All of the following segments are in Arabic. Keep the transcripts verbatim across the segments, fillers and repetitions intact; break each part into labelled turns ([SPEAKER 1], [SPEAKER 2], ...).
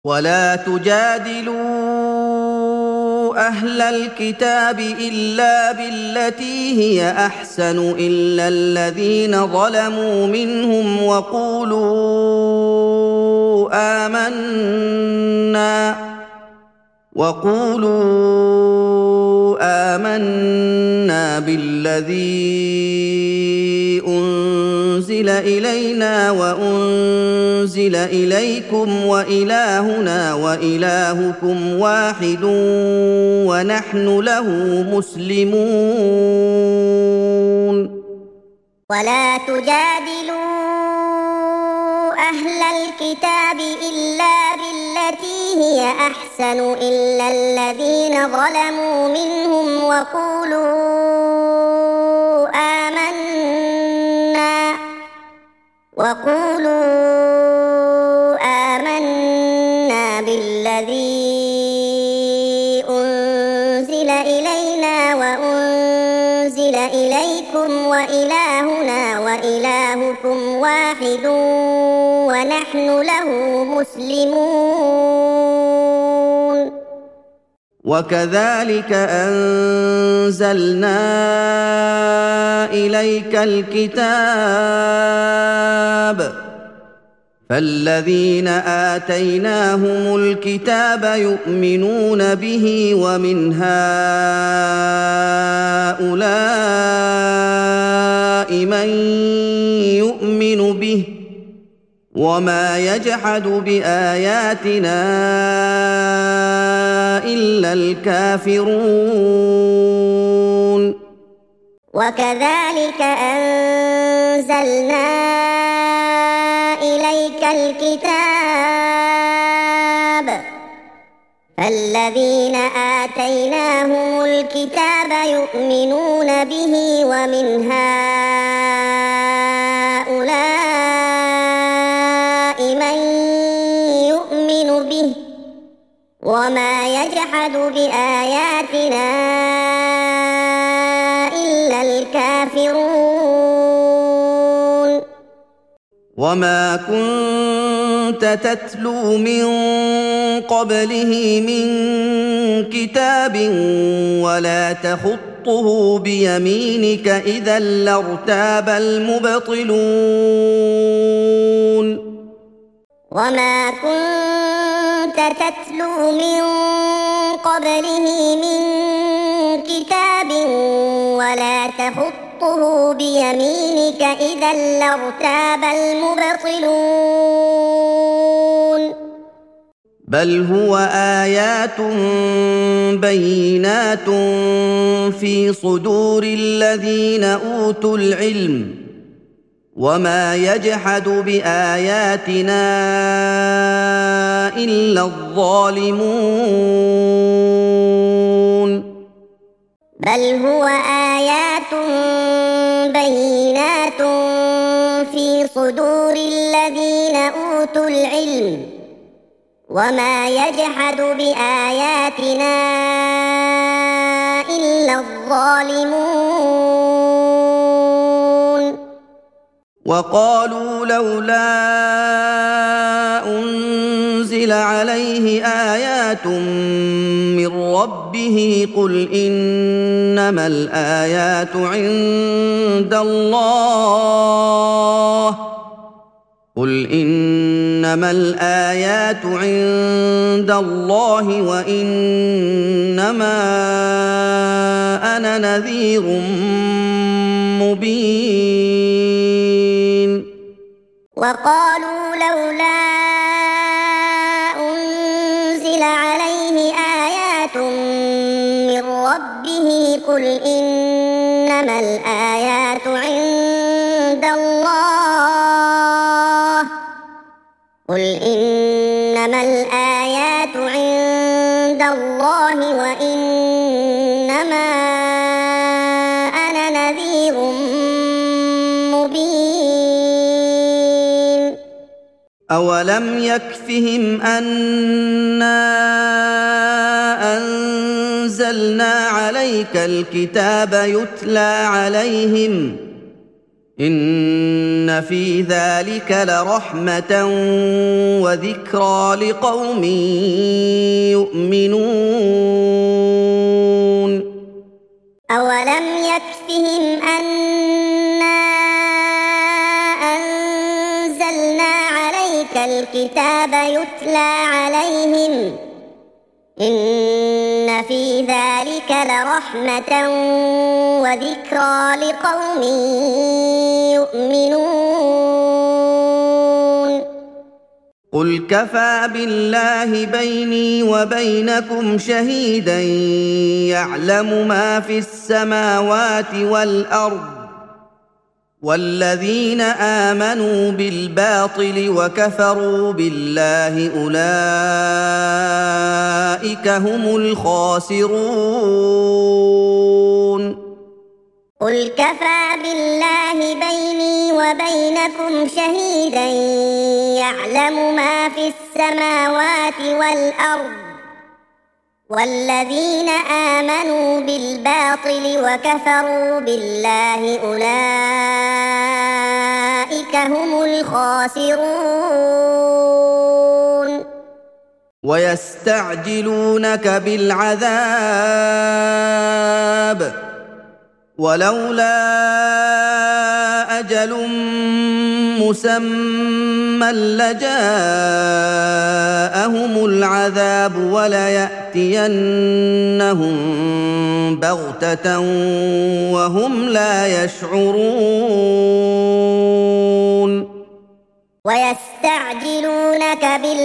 [SPEAKER 1] ولا تجادلوا أهل الكتاب إلا بالتي هي أحسن إلا الذين ظلموا منهم وقولوا آمنا وقولوا آمنا بالذي أنزل إلينا وأنزل إليكم وإلهنا وإلهكم واحد ونحن له مسلمون.
[SPEAKER 2] ولا تجادلوا أهل الكتاب إلا بالتي هي أحسن إلا الذين ظلموا منهم وقولوا آمنا وقولوا آمنا بالذي أنزل إلينا وأنزل إليكم وإلهنا وإلهكم واحد ونحن له مسلمون.
[SPEAKER 1] وكذلك أنزلنا إليك الكتاب فالذين آتيناهم الكتاب يؤمنون به ومن هؤلاء من يؤمن به وما يجحد بآياتنا إلا الكافرون.
[SPEAKER 2] وكذلك أنزلنا إليك الكتاب فالذين آتيناهم الكتاب يؤمنون به ومن هؤلاء من يؤمن به وما يجحد بآياتنا إلا الكافرون.
[SPEAKER 1] وما كنت تتلو من قبله من كتاب ولا تخطه بيمينك إذا لارتاب المبطلون.
[SPEAKER 2] وما كنت تتلو من قبله من كتاب ولا تخطه بيمينك إذا لارتاب المبطلون.
[SPEAKER 1] بل هو آيات بينات في صدور الذين أوتوا العلم وما يجحد بآياتنا إلا الظالمون.
[SPEAKER 2] بل هو آيات بينات في صدور الذين أوتوا العلم وما يجحد بآياتنا إلا الظالمون.
[SPEAKER 1] وقالوا لولا أنزل عليه آيات من ربه قل إنما الآيات عند الله قل إنما الآيات عند الله وإنما أنا نذير مبين.
[SPEAKER 2] وقالوا لولا أنزل عليه آيات من ربه قل إنما الآيات عند الله قل إنما الآيات عند الله وإنما أنا نذير مبين.
[SPEAKER 1] أولم يكفهم أنا أنزلنا عليك الكتاب يتلى عليهم إن في ذلك لرحمة وذكرى لقوم يؤمنون
[SPEAKER 2] أولم يكفهم أنا أنزلنا عليك الكتاب يتلى عليهم إن في ذلك لرحمة وذكرى لقوم يؤمنون
[SPEAKER 1] قل كفى بالله بيني وبينكم شهيدا يعلم ما في السماوات والأرض والذين آمنوا بالباطل وكفروا بالله أولئك هم الخاسرون
[SPEAKER 2] قل كفى بالله بيني وبينكم شهيدا يعلم ما في السماوات والأرض والذين آمنوا بالباطل وكفروا بالله أولئك هم الخاسرون
[SPEAKER 1] ويستعجلونك بالعذاب ولولا أجل مسمى لجاءهم العذاب وليأتينهم بغتة وهم لا يشعرون
[SPEAKER 2] ويستعجلونك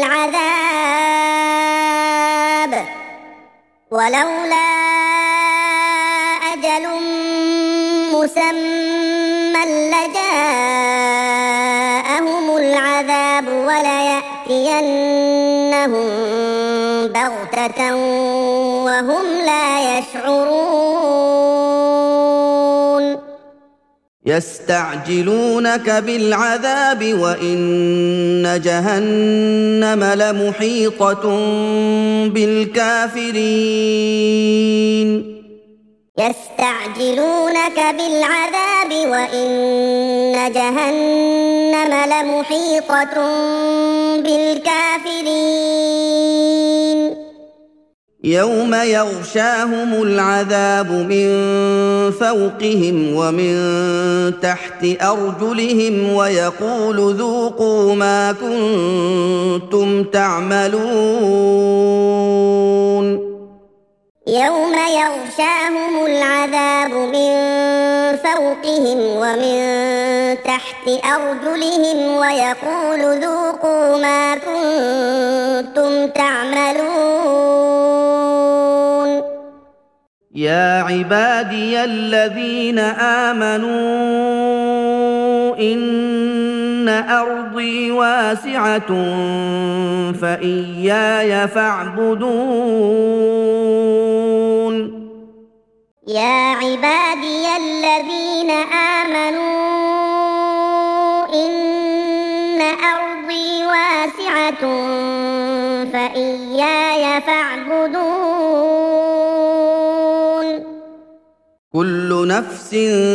[SPEAKER 2] بالعذاب ولولا أجل مسمى لجاءهم العذاب وليأتينهم بغتة وهم لا يشعرون
[SPEAKER 1] يستعجلونك بالعذاب وإن جهنم لمحيطة بالكافرين
[SPEAKER 2] يستعجلونك بالعذاب وإن جهنم لمحيطة بالكافرين
[SPEAKER 1] يوم يغشاهم العذاب من فوقهم ومن تحت أرجلهم ويقول ذوقوا ما كنتم تعملون
[SPEAKER 2] يوم يغشاهم العذاب من فوقهم ومن تحت أرجلهم ويقول ذوقوا ما كنتم تعملون
[SPEAKER 1] يا عبادي الذين آمنوا إن أرضي واسعة فإياي فاعبدون
[SPEAKER 2] يا عبادي الذين آمنوا إن أرضي واسعة فإياي فاعبدون
[SPEAKER 1] كل نفس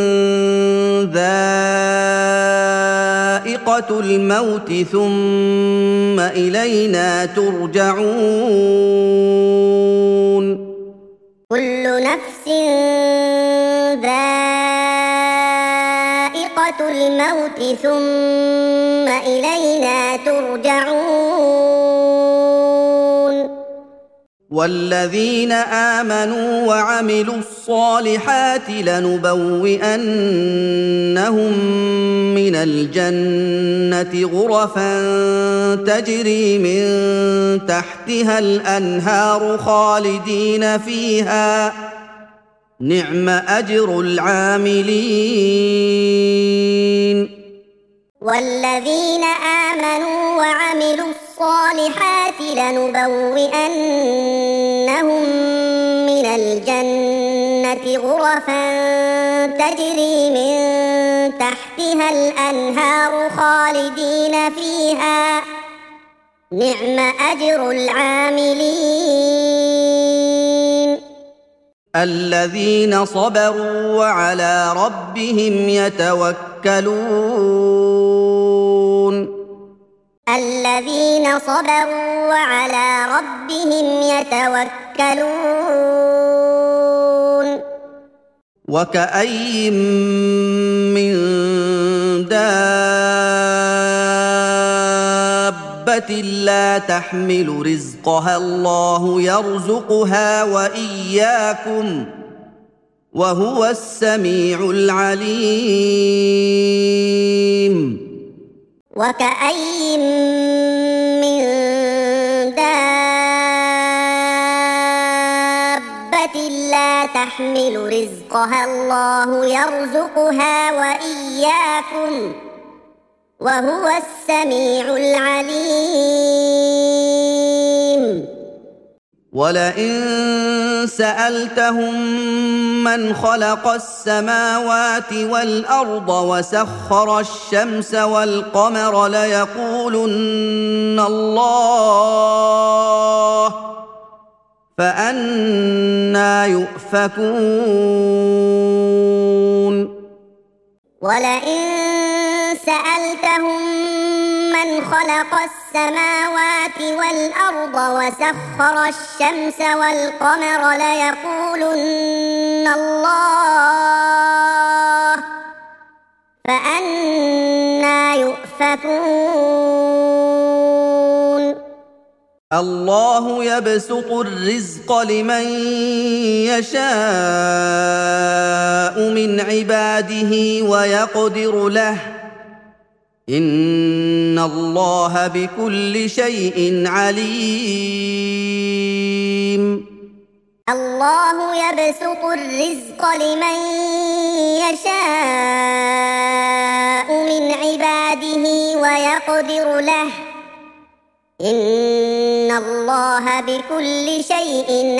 [SPEAKER 1] ذائقة الموت ثم إلينا ترجعون
[SPEAKER 2] كل نفس ذائقة الموت ثم إلينا ترجعون
[SPEAKER 1] والذين آمنوا وعملوا الصالحات لنبوئنهم من الجنة غرفا تجري من تحتها الأنهار خالدين فيها نعم أجر العاملين
[SPEAKER 2] والذين آمنوا وعملوا الصالحات لنبوئنهم من الجنة غرفا تجري من تحتها الأنهار خالدين فيها نعم أجر العاملين
[SPEAKER 1] الذين صبروا وعلى ربهم يتوكلون
[SPEAKER 2] الذين صبروا وعلى ربهم يتوكلون
[SPEAKER 1] وكأين من دابة لا تحمل رزقها الله يرزقها وإياكم وهو السميع العليم
[SPEAKER 2] وكأين من دابة لا تحمل رزقها الله يرزقها وإياكم وهو السميع العليم
[SPEAKER 1] ولئن سألتهم من خلق السماوات والأرض وسخر الشمس والقمر ليقولن الله فأنى يؤفكون
[SPEAKER 2] ولئن سألتهم من خلق السماوات والأرض وسخر الشمس والقمر ليقولن الله فأنى يؤفكون
[SPEAKER 1] الله يبسط الرزق لمن يشاء من عباده ويقدر له إن الله بكل شيء عليم
[SPEAKER 2] الله يبسط الرزق لمن يشاء من عباده ويقدر له إن الله بكل شيء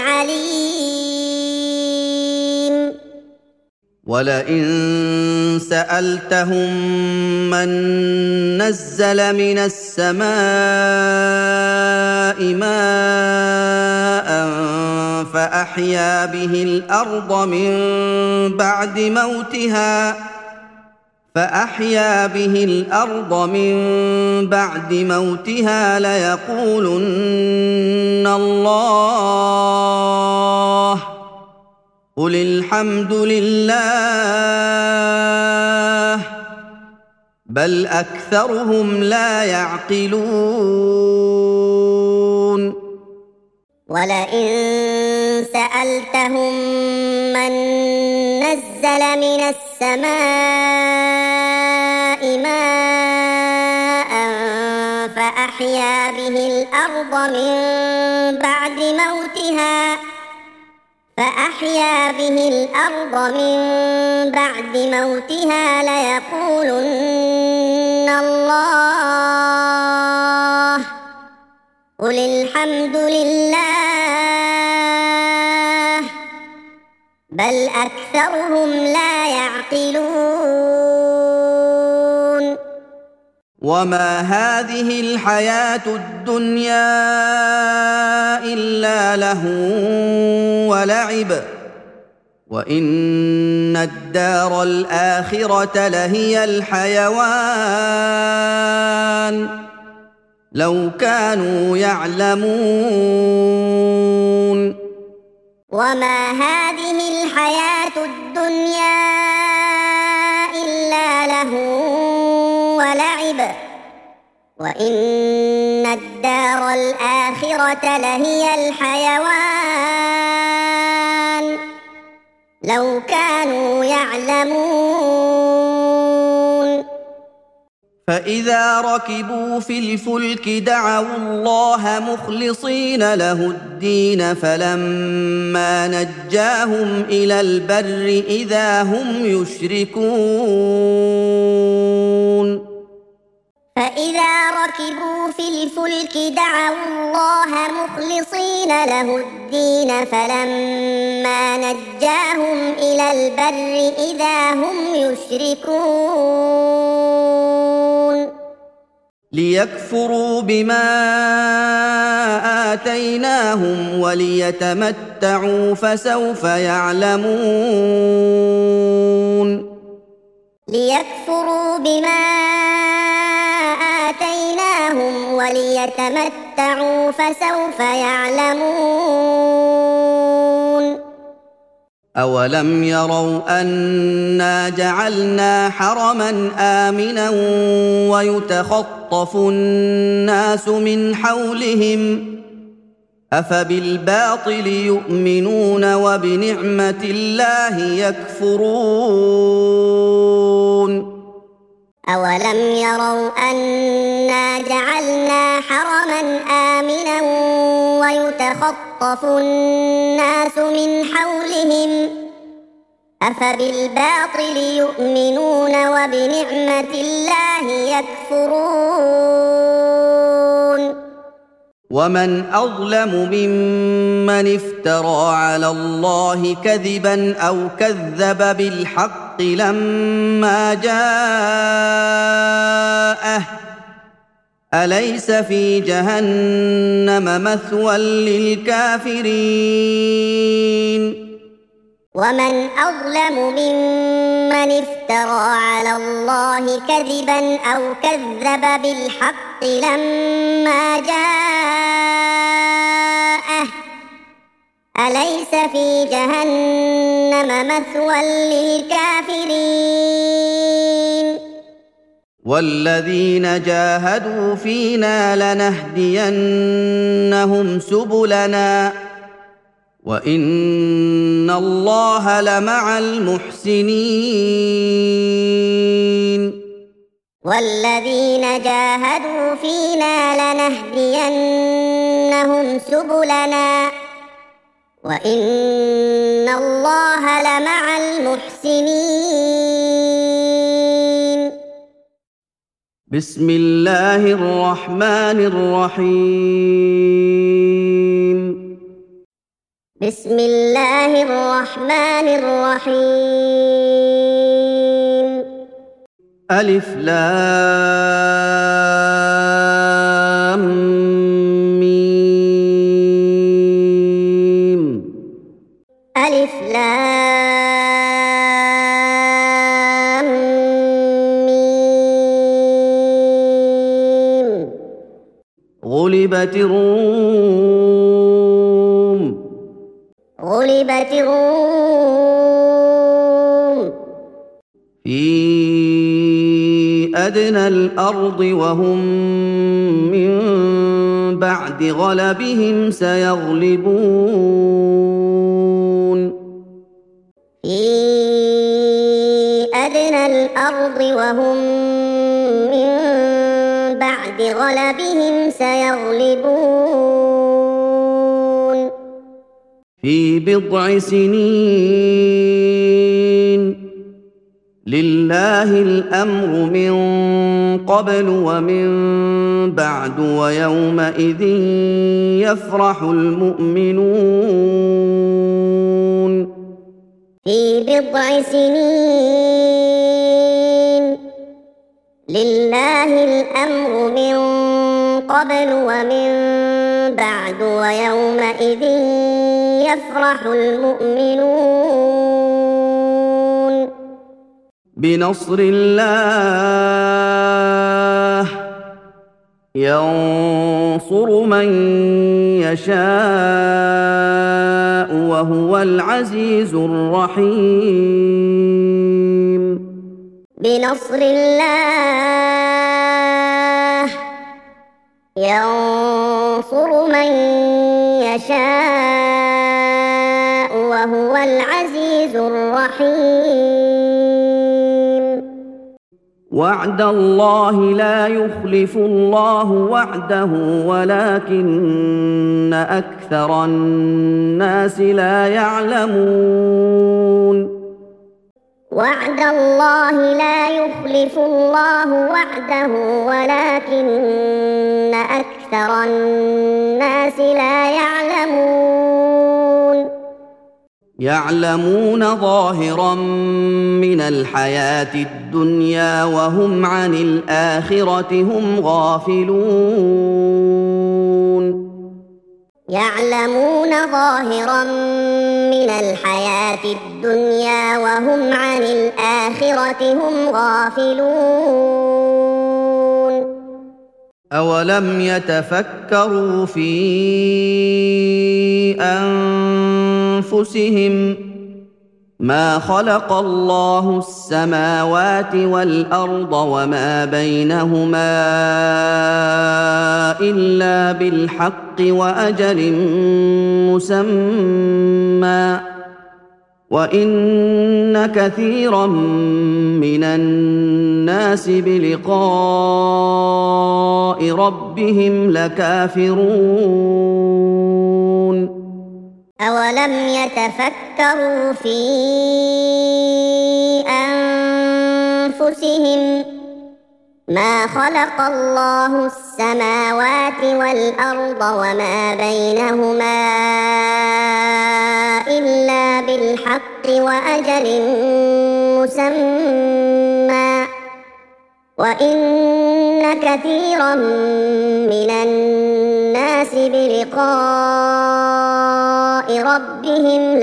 [SPEAKER 2] عليم
[SPEAKER 1] ولئن سألتهم من نزل من السماء ماء فأحيا به الأرض من بعد موتها فأحيا به الأرض من بعد موتها ليقولن الله قل الحمد لله بل أكثرهم لا يعقلون
[SPEAKER 2] ولئن سألتهم من نزل من السماء ماء فأحيا به الأرض من بعد موتها فأحيا به الأرض من بعد موتها ليقولن الله قل الحمد لله بل أكثرهم لا يعقلون
[SPEAKER 1] وما هذه الحياة الدنيا إلا لهو ولعب وإن الدار الآخرة لهي الحيوان لو كانوا يعلمون
[SPEAKER 2] وما هذه الحياة الدنيا إلا لهو ولعب وإن الدار الآخرة لهي الحيوان لو كانوا يعلمون
[SPEAKER 1] فإذا ركبوا في الفلك دعوا الله مخلصين له الدين فلما نجاهم إلى البر إذا هم يشركون
[SPEAKER 2] فإذا ركبوا في الفلك دعوا الله مخلصين له الدين فلما نجاهم إلى البر إذا هم يشركون
[SPEAKER 1] ليكفروا بما آتيناهم وليتمتعوا فسوف يعلمون
[SPEAKER 2] ليكفروا بما آتيناهم وليتمتعوا فسوف يعلمون
[SPEAKER 1] أولم يروا أنا جعلنا حرما آمنا ويتخطف الناس من حولهم أفبالباطل يؤمنون وبنعمة الله يكفرون
[SPEAKER 2] أولم يروا أنا جعلنا حرما آمنا ويتخطف الناس من حولهم أفبالباطل يؤمنون وبنعمة الله يكفرون
[SPEAKER 1] ومن أظلم ممن افترى على الله كذبا أو كذب بالحق لما جاءه أليس في جهنم مثوى للكافرين
[SPEAKER 2] ومن أظلم ممن افترى على الله كذبا أو كذب بالحق لما جاءه أليس في جهنم مثوى للكافرين
[SPEAKER 1] والذين جاهدوا فينا لنهدينهم سبلنا وإن الله لمع المحسنين
[SPEAKER 2] والذين جاهدوا فينا لنهدينهم سبلنا وإن الله لمع المحسنين
[SPEAKER 1] بسم الله الرحمن الرحيم
[SPEAKER 2] بسم الله الرحمن الرحيم
[SPEAKER 1] ألف لام ميم
[SPEAKER 2] ألف لام ميم
[SPEAKER 1] غلبت الروم
[SPEAKER 2] غلبت الروم
[SPEAKER 1] في أدنى الأرض وهم من بعد غلبهم سيغلبون
[SPEAKER 2] في أدنى الأرض وهم من بعد غلبهم سيغلبون
[SPEAKER 1] في بضع سنين لله الأمر من قبل ومن بعد ويومئذ يفرح المؤمنون
[SPEAKER 2] في بضع سنين لله الأمر من قبل ومن بعد ويومئذ يفرح المؤمنون
[SPEAKER 1] بنصر الله ينصر من يشاء وهو العزيز الرحيم
[SPEAKER 2] بنصر الله ينصر من يشاء وهو العزيز الرحيم
[SPEAKER 1] وعد الله لا يخلف الله وعده ولكن أكثر الناس لا يعلمون
[SPEAKER 2] وعد الله لا يخلف الله وعده ولكن أكثر الناس لا يعلمون
[SPEAKER 1] يعلمون ظاهرا من الحياة الدنيا وهم عن الآخرة هم غافلون
[SPEAKER 2] يعلمون ظاهرا من الحياة الدنيا وهم عن الآخرة هم غافلون
[SPEAKER 1] أولم يتفكروا في أنفسهم ما خلق الله السماوات والأرض وما بينهما إلا بالحق وأجل مسمى وإن كثيرا من الناس بلقاء ربهم لكافرون
[SPEAKER 2] أولم يتفكروا في أنفسهم ما خلق الله السماوات والأرض وما بينهما إلا بالحق وأجل مسمى وإن كثيرا من الناس بلقاء ربهم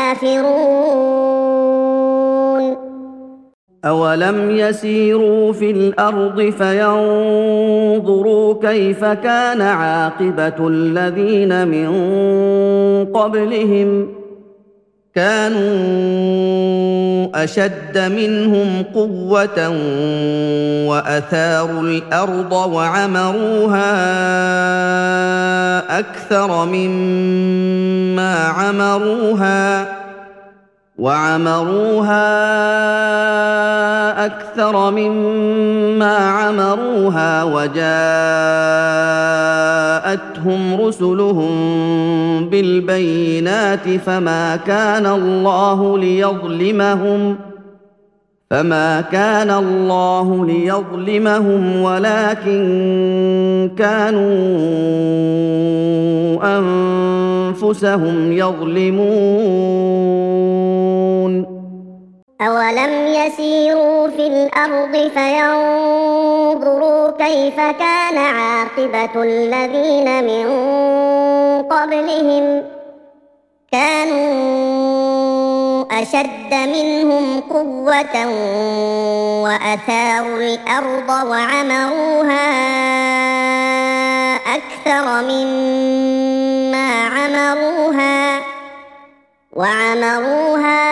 [SPEAKER 2] لكافرون
[SPEAKER 1] أولم يسيروا في الأرض فينظروا كيف كان عاقبة الذين من قبلهم كانوا أشد منهم قوة وأثاروا الأرض وعمروها أكثر مما عمروها وعمروها أكثر مما عمروها وجاءتهم رسلهم بالبينات فما كان الله ليظلمهم فما كان الله ليظلمهم ولكن كانوا أنفسهم يظلمون
[SPEAKER 2] أولم يسيروا في الأرض فينظروا كيف كان عاقبة الذين من قبلهم كانوا أشد منهم قوة وأثاروا الأرض وعمروها أكثر مما عمروها وعمروها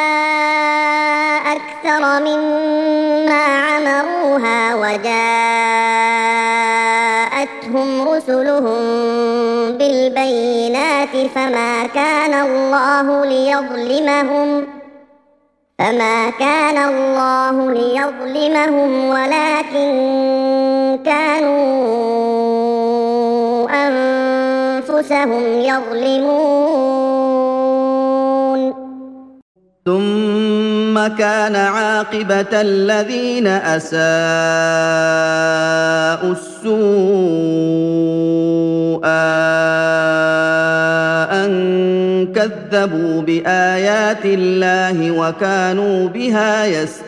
[SPEAKER 2] أكثر مما عمروها وجاءتهم رسلهم بالبينات فما كان الله ليظلمهم فما كان الله ليظلمهم ولكن كانوا أنفسهم يظلمون
[SPEAKER 1] ثم كان عاقبة الذين أساءوا السوء أن كذبوا بآيات الله وكانوا بها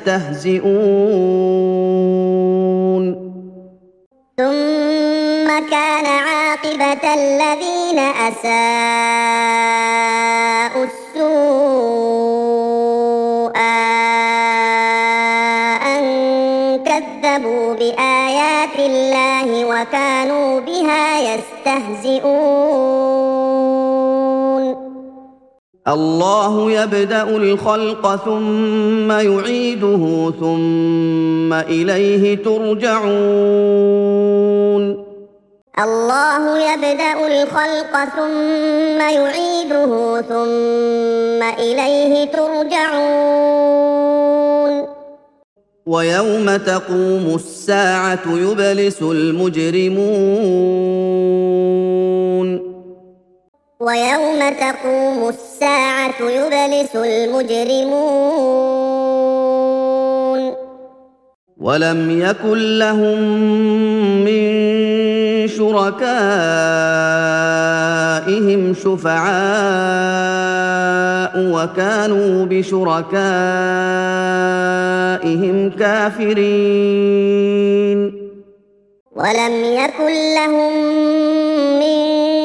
[SPEAKER 1] يستهزئون
[SPEAKER 2] ثم كان عاقبة الذين أساءوا السوء أن كذبوا بآيات الله وكانوا بها يستهزئون
[SPEAKER 1] الله يبدأ الخلق ثم يعيده ثم إليه ترجعون
[SPEAKER 2] الله يبدأ الخلق ثم يعيده ثم إليه ترجعون
[SPEAKER 1] ويوم تقوم الساعة يبلس المجرمون
[SPEAKER 2] ويوم تقوم الساعة يبلس المجرمون
[SPEAKER 1] ولم يكن لهم من شركائهم شفعاء وكانوا بشركائهم كافرين
[SPEAKER 2] ولم يكن لهم من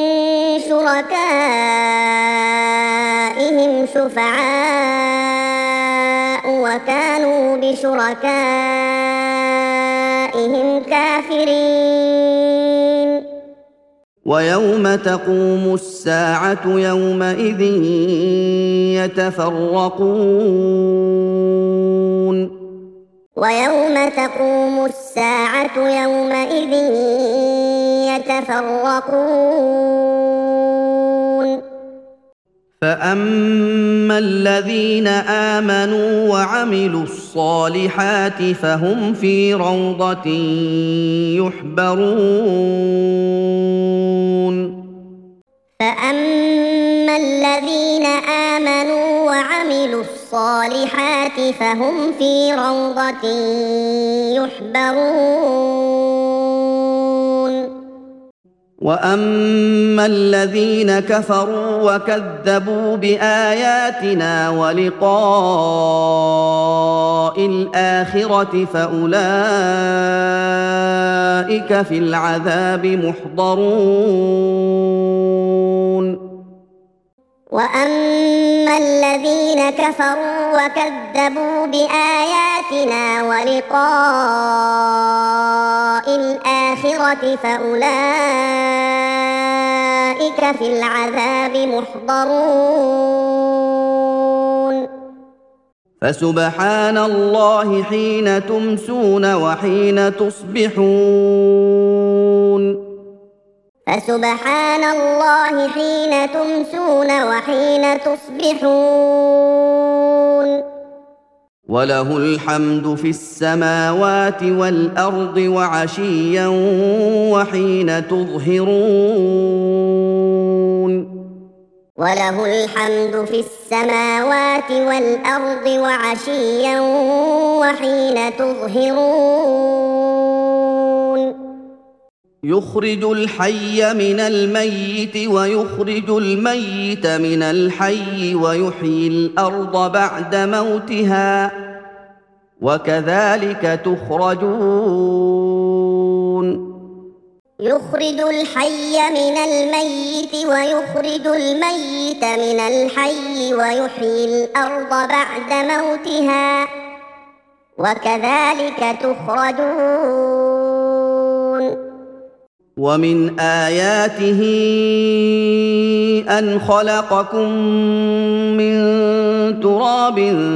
[SPEAKER 2] شركائهم شفعاء وكانوا بشركائهم كافرين
[SPEAKER 1] ويوم تقوم الساعة يومئذ يتفرقون
[SPEAKER 2] ويوم تقوم الساعة يومئذ يتفرقون
[SPEAKER 1] فأما الذين آمنوا وعملوا الصالحات فهم في روضة يحبرون
[SPEAKER 2] فأما الذين آمنوا وعملوا الصالحات فهم في روضة يحبرون
[SPEAKER 1] وأما الذين كفروا وكذبوا بآياتنا ولقاء الآخرة فأولئك في العذاب محضرون
[SPEAKER 2] وأما الذين كفروا وكذبوا بآياتنا ولقاء الآخرة فأولئك في العذاب محضرون
[SPEAKER 1] فسبحان الله حين تمسون وحين تصبحون
[SPEAKER 2] فسبحان الله حين تمسون وحين تصبحون
[SPEAKER 1] وله الحمد في السماوات والأرض وعشيا وحين تظهرون
[SPEAKER 2] وله الحمد في السماوات والأرض وعشيا وحين تظهرون
[SPEAKER 1] يخرج الحي من الميت ويخرج الميت من الحي ويحيي الأرض بعد موتها وكذلك تخرجون
[SPEAKER 2] يخرج الحي من الميت ويخرج الميت من الحي ويحيي الأرض بعد موتها وكذلك تخرجون
[SPEAKER 1] ومن آياته أن خلقكم من تراب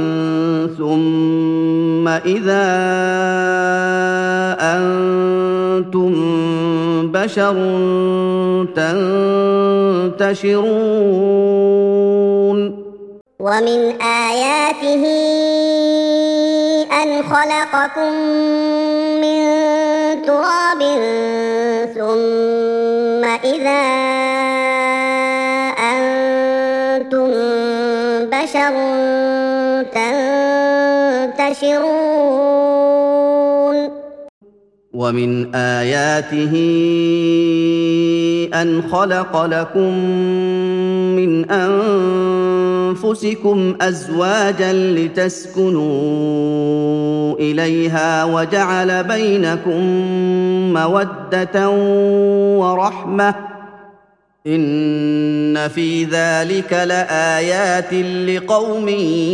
[SPEAKER 1] ثم إذا أنتم بشر تنتشرون
[SPEAKER 2] ومن آياته أن خلقكم من تراب ثم إذا أنتم بشر تنتشرون
[SPEAKER 1] ومن آياته أن خلق لكم من أنفسكم أزواجا لتسكنوا إليها وجعل بينكم مودة ورحمة إن في ذلك لآيات لقوم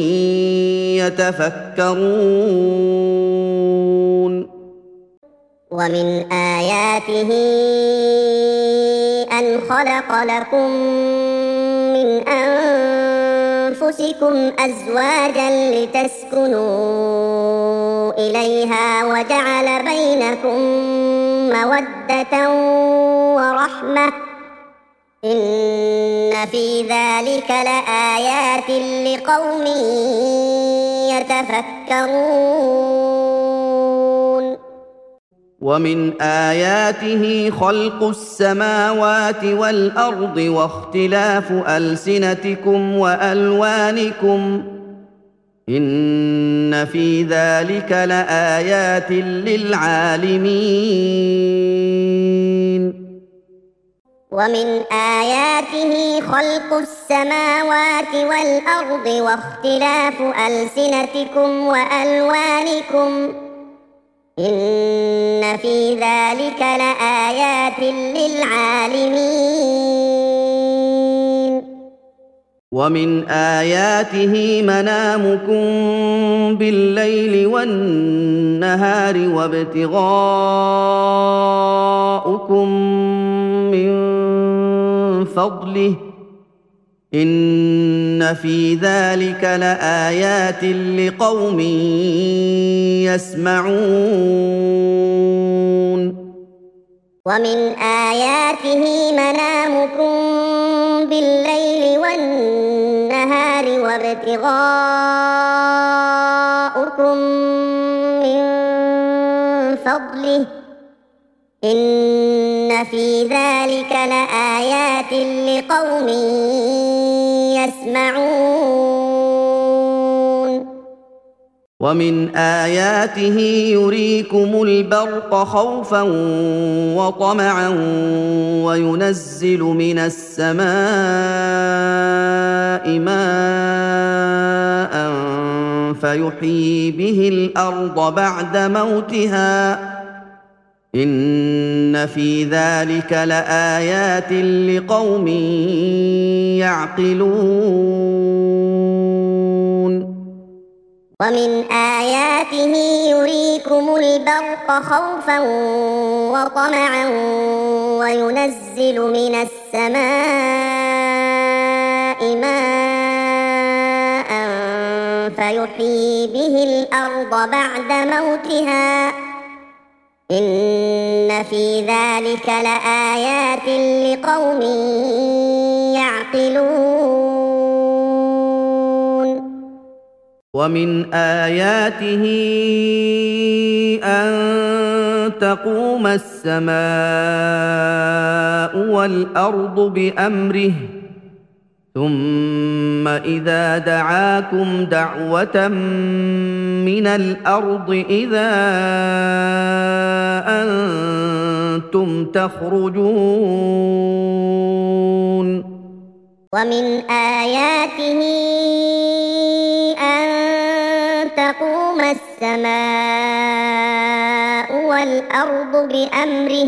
[SPEAKER 1] يتفكرون
[SPEAKER 2] ومن آياته أن خلق لكم من أنفسكم أزواجا لتسكنوا إليها وجعل بينكم مودة ورحمة إن في ذلك لآيات لقوم يتفكرون
[SPEAKER 1] ومن آياته خلق السماوات والأرض واختلاف ألسنتكم وألوانكم إن في ذلك لآيات للعالمين
[SPEAKER 2] ومن آياته خلق السماوات والأرض واختلاف ألسنتكم وألوانكم إن في ذلك لآيات للعالمين
[SPEAKER 1] ومن آياته منامكم بالليل والنهار وابتغاؤكم من فضله إن في ذلك لآيات لقوم يسمعون
[SPEAKER 2] ومن آياته منامكم بالليل والنهار وابتغاؤكم من فضله إن في ذلك لآيات لقوم يسمعون
[SPEAKER 1] ومن آياته يريكم البرق خوفا وطمعا وينزل من السماء ماء فيحيي به الأرض بعد موتها إن في ذلك لآيات لقوم يعقلون
[SPEAKER 2] ومن آياته يريكم البرق خوفا وطمعا وينزل من السماء ماء فيحيي به الأرض بعد موتها إن في ذلك لآيات لقوم يعقلون
[SPEAKER 1] ومن آياته أن تقوم السماء والأرض بأمره ثم إذا دعاكم دعوة من الأرض إذا أنتم تخرجون
[SPEAKER 2] ومن آياته أن تقوم السماء والأرض بأمره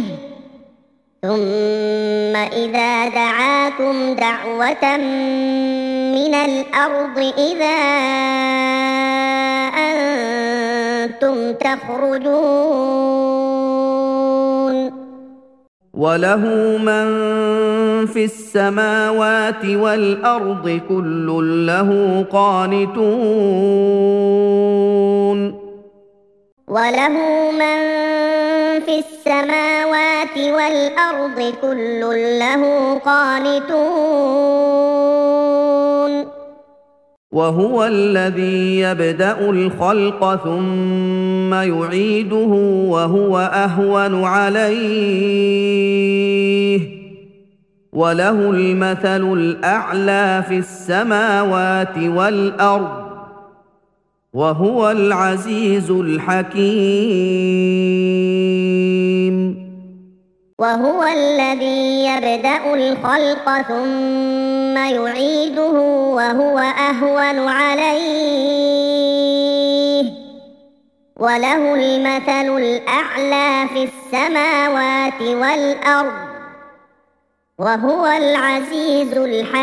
[SPEAKER 2] ثم إذا دعاكم دعوة من الأرض إذا أنتم تخرجون
[SPEAKER 1] وله من في السماوات والأرض كل له قانتون
[SPEAKER 2] وله من في السماوات والأرض كل له قانتون
[SPEAKER 1] وهو الذي يبدأ الخلق ثم يعيده وهو أهون عليه وله المثل الأعلى في السماوات والأرض وهو العزيز الحكيم
[SPEAKER 2] وهو الذي يبدأ الخلق ثم يعيده وهو أهون عليه وله المثل الأعلى في السماوات والأرض وهو العزيز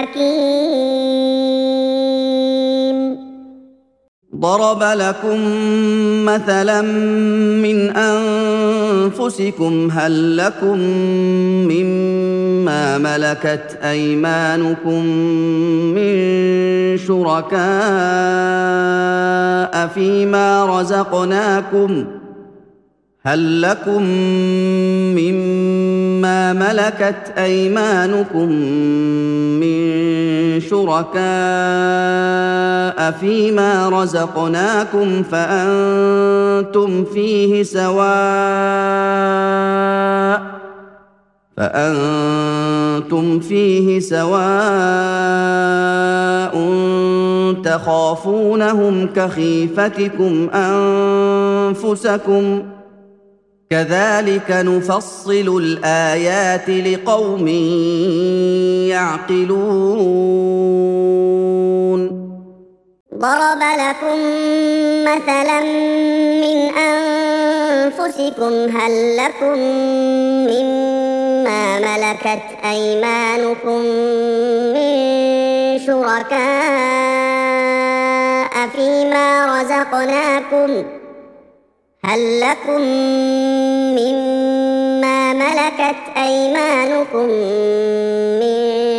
[SPEAKER 2] الحكيم
[SPEAKER 1] ضرب لكم مثلا من أنفسكم هل لكم مما ملكت أيمانكم من شركاء فيما رزقناكم هل لكم مما ملكت أيمانكم من شركاء فيما رزقناكم فأنتم فيه سواء فأنتم فيه سواء تخافونهم كخيفتكم أنفسكم كذلك نفصل الآيات لقوم يعقلون
[SPEAKER 2] ضرب لكم مثلا من أنفسكم هل لكم مما ملكت أيمانكم من شركاء فيما رزقناكم هل لكم مما ملكت أيمانكم من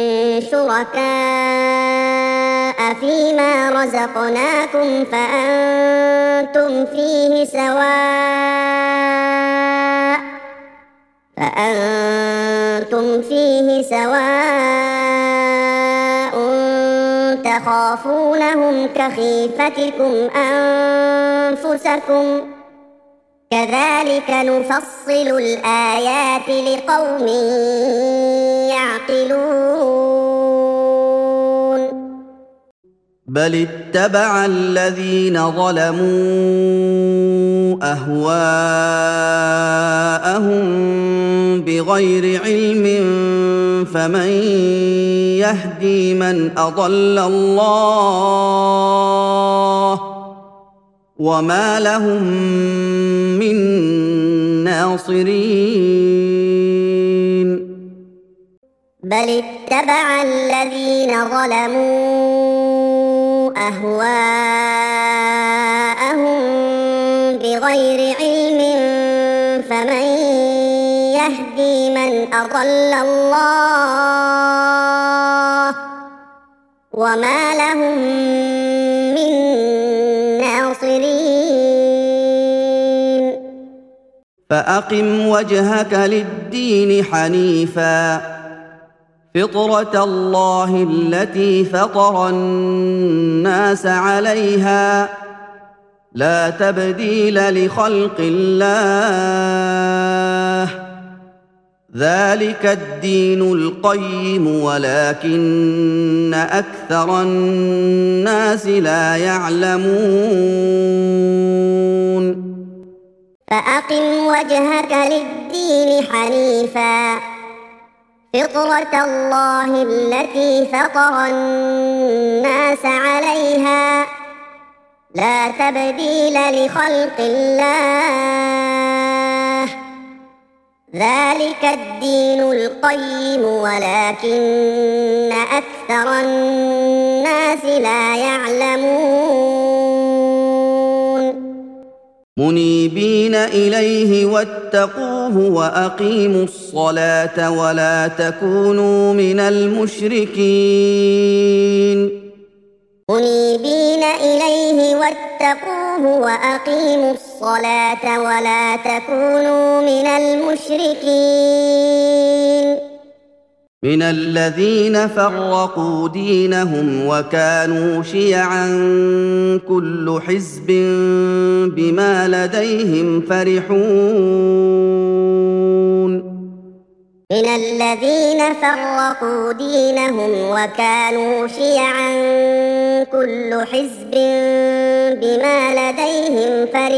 [SPEAKER 2] شركاء فيما رزقناكم فأنتم فيه سواء فأنتم فيه سواء تخافونهم كخيفتكم أنفسكم كذلك نفصل الآيات لقوم يعقلون
[SPEAKER 1] بل اتبع الذين ظلموا أهواءهم بغير علم فمن يهدي من أضل الله وما لهم من ناصرين
[SPEAKER 2] بل اتبع الذين ظلموا أهواءهم بغير علم فمن يهدي من أضل الله وما لهم من ناصرين
[SPEAKER 1] فأقم وجهك للدين حنيفا فطرة الله التي فطر الناس عليها لا تبديل لخلق الله ذلك الدين القيم ولكن أكثر الناس لا يعلمون
[SPEAKER 2] فأقم وجهك للدين حنيفا فطرة الله التي فطر الناس عليها لا تبديل لخلق الله ذلك الدين القيم ولكن أكثر الناس لا يعلمون
[SPEAKER 1] منيبين إليه واتقوه وأقيموا الصلاة ولا تكونوا من المشركين
[SPEAKER 2] منيبين إليه واتقوه وأقيموا الصلاة ولا تكونوا من المشركين
[SPEAKER 1] من الذين فرقوا دينهم وكانوا شيعا كل حزب بما لديهم فرحون
[SPEAKER 2] من الذين فرقوا دينهم وكانوا شيعا كل حزب بما لديهم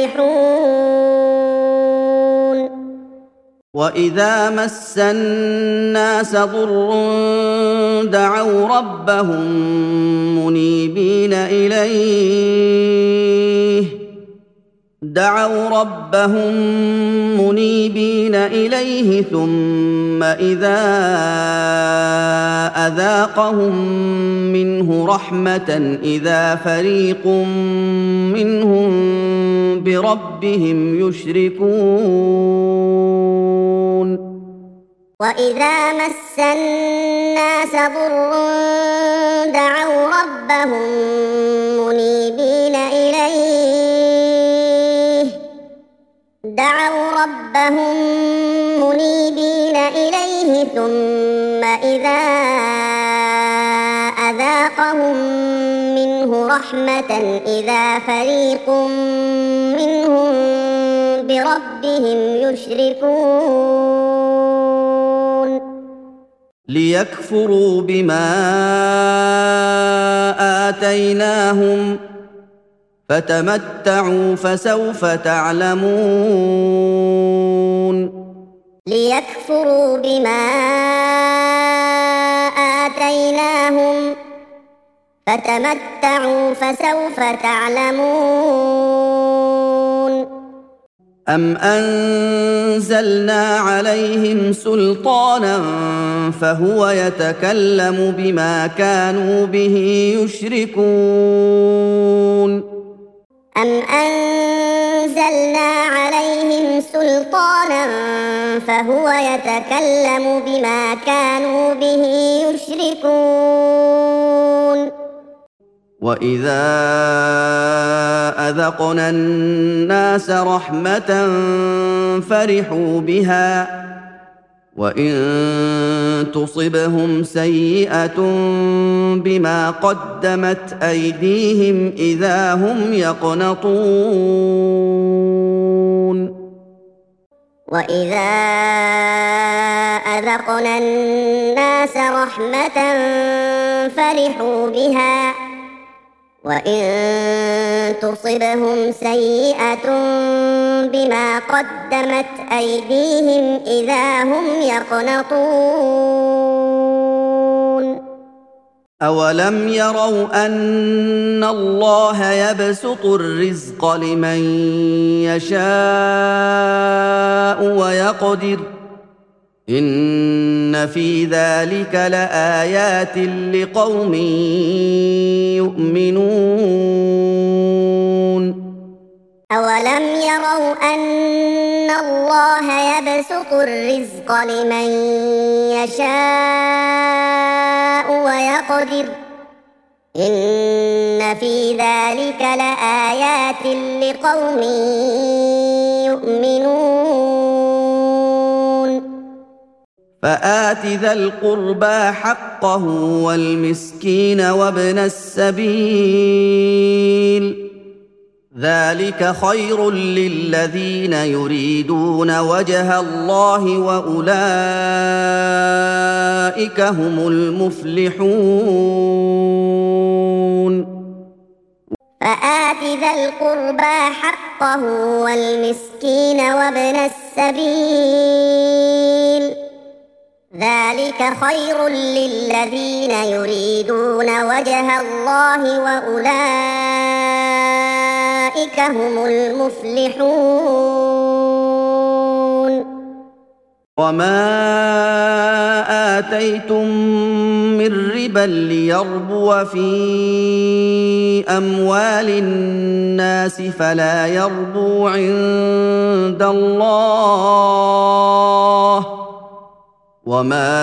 [SPEAKER 2] فرحون
[SPEAKER 1] وإذا مس الناس ضر دعوا ربهم منيبين إليه دعوا ربهم منيبين إليه ثم إذا أذاقهم منه رحمة إذا فريق منهم بربهم يشركون
[SPEAKER 2] وإذا مس الناس ضر دعوا ربهم منيبين إليه دعوا ربهم منيبين إليه ثم إذا أذاقهم منه رحمة إذا فريق منهم بربهم يشركون
[SPEAKER 1] ليكفروا بما آتيناهم فتمتعوا فسوف تعلمون.
[SPEAKER 2] ليكفروا بما آتيناهم فتمتعوا فسوف تعلمون.
[SPEAKER 1] أم أنزلنا عليهم سلطانا فهو يتكلم بما كانوا به يشركون.
[SPEAKER 2] أم أنزلنا عليهم سلطانا فهو يتكلم بما كانوا به يشركون.
[SPEAKER 1] وإذا أذقنا الناس رحمة فرحوا بها وإن تصبهم سيئة بما قدمت أيديهم إذا هم يقنطون.
[SPEAKER 2] وإذا أذقنا الناس رحمة فرحوا بها وإن تصبهم سيئة بما قدمت أيديهم إذا هم يقنطون.
[SPEAKER 1] أولم يروا أن الله يبسط الرزق لمن يشاء ويقدر إن في ذلك لآيات لقوم يؤمنون.
[SPEAKER 2] أولم يروا أن الله يبسط الرزق لمن يشاء ويقدر إن في ذلك لآيات لقوم يؤمنون.
[SPEAKER 1] فآت ذا القربى حقه والمسكين وابن السبيل ذلك خير للذين يريدون وجه الله وأولئك هم المفلحون.
[SPEAKER 2] فآت ذا القربى حقه والمسكين وابن السبيل ذلك خير للذين يريدون وجه الله وأولئك هم المفلحون.
[SPEAKER 1] وما آتيتم من ربا ليربو في أموال الناس فلا يربو عند الله وما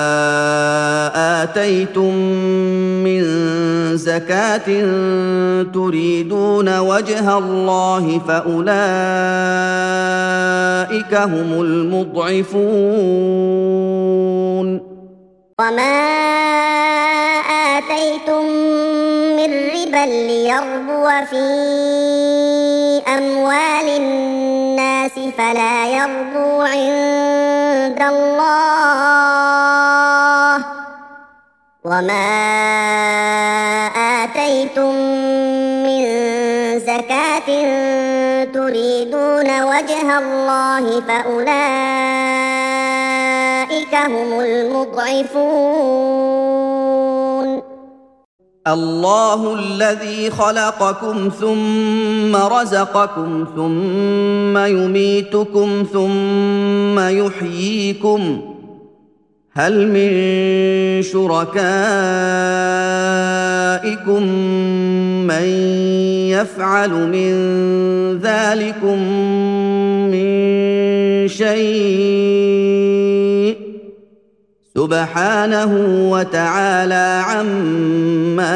[SPEAKER 1] آتيتم من زكاة تريدون وجه الله فأولئك هم المضعفون.
[SPEAKER 2] وما آتيتم من ربا ليربو في أموال الناس فلا يربو عند الله وما آتيتم من زكاة تريدون وجه الله فأولئك هم المضعفون.
[SPEAKER 1] الله الذي خلقكم ثم رزقكم ثم يميتكم ثم يحييكم هل من شركائكم من يفعل من ذلكم من شيء سبحانه وتعالى عما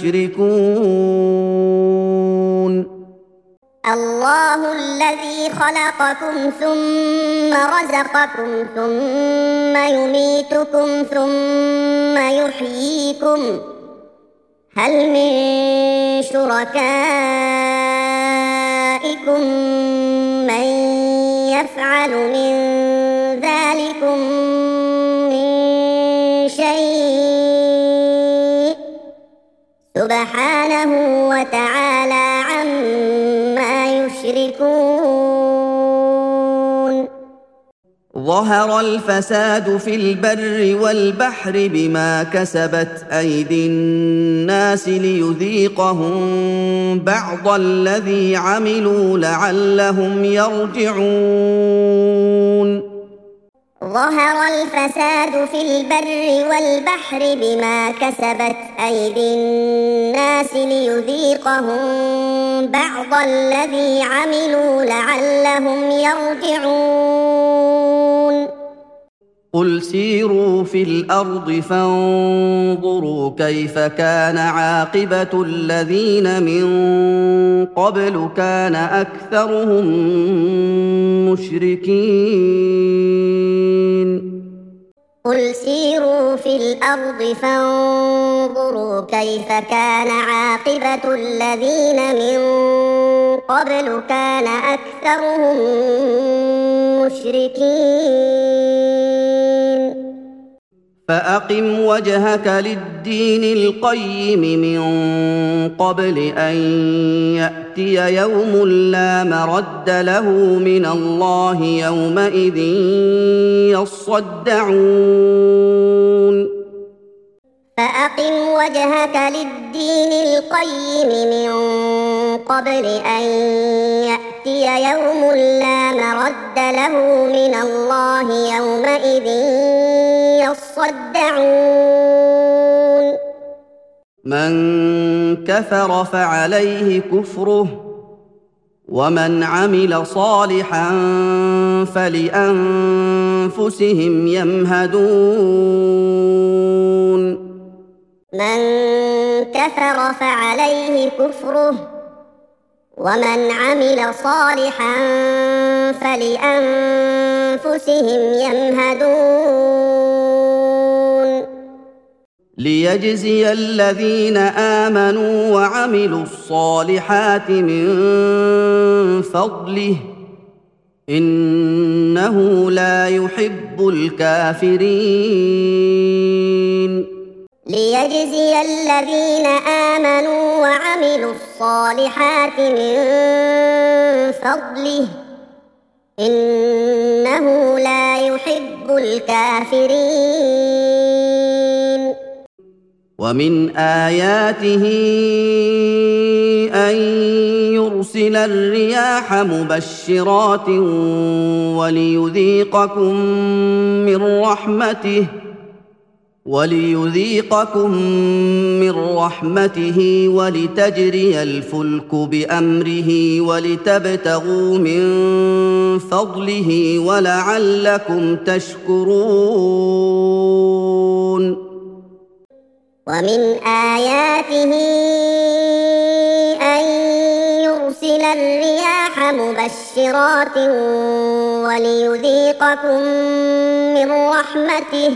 [SPEAKER 1] يشركون.
[SPEAKER 2] الله الذي خلقكم ثم رزقكم ثم يميتكم ثم يحييكم هل من شركائكم من يفعل من ذلكم من شيء سبحانه وتعالى عما عما يشركون
[SPEAKER 1] ظهر الفساد في البر والبحر بما كسبت أيدي الناس ليذيقهم بعض الذي عملوا لعلهم يرجعون
[SPEAKER 2] ظهر الفساد في البر والبحر بما كسبت أيدي الناس ليذيقهم بعض الذي عملوا لعلهم يرجعون
[SPEAKER 1] قل سيروا في الأرض فانظروا كيف كان عاقبة الذين من قبل كان أكثرهم مشركين
[SPEAKER 2] قل سيروا في الأرض فانظروا كيف كان عاقبة الذين من قبل كان أكثرهم مشركين
[SPEAKER 1] فأقم وجهك للدين القيم من قبل أن يأتي يوم لا مرد له من الله يومئذ يصدعون
[SPEAKER 2] فأقم وجهك للدين القيم من قبل أن يأتي يوم لا مرد له من الله يومئذ يصدعون
[SPEAKER 1] من كفر فعليه كفره ومن عمل صالحا فلأنفسهم يمهدون
[SPEAKER 2] من كفر فعليه كفره ومن عمل صالحا فلأنفسهم يمهدون
[SPEAKER 1] ليجزي الذين آمنوا وعملوا الصالحات من فضله إنه لا يحب الكافرين
[SPEAKER 2] ليجزي الذين آمنوا وعملوا الصالحات من فضله إنه لا يحب الكافرين
[SPEAKER 1] ومن آياته أن يرسل الرياح مبشرات وليذيقكم من رحمته وليذيقكم من رحمته ولتجري الفلك بأمره ولتبتغوا من فضله ولعلكم تشكرون
[SPEAKER 2] ومن آياته أن يرسل الرياح مبشرات وليذيقكم من رحمته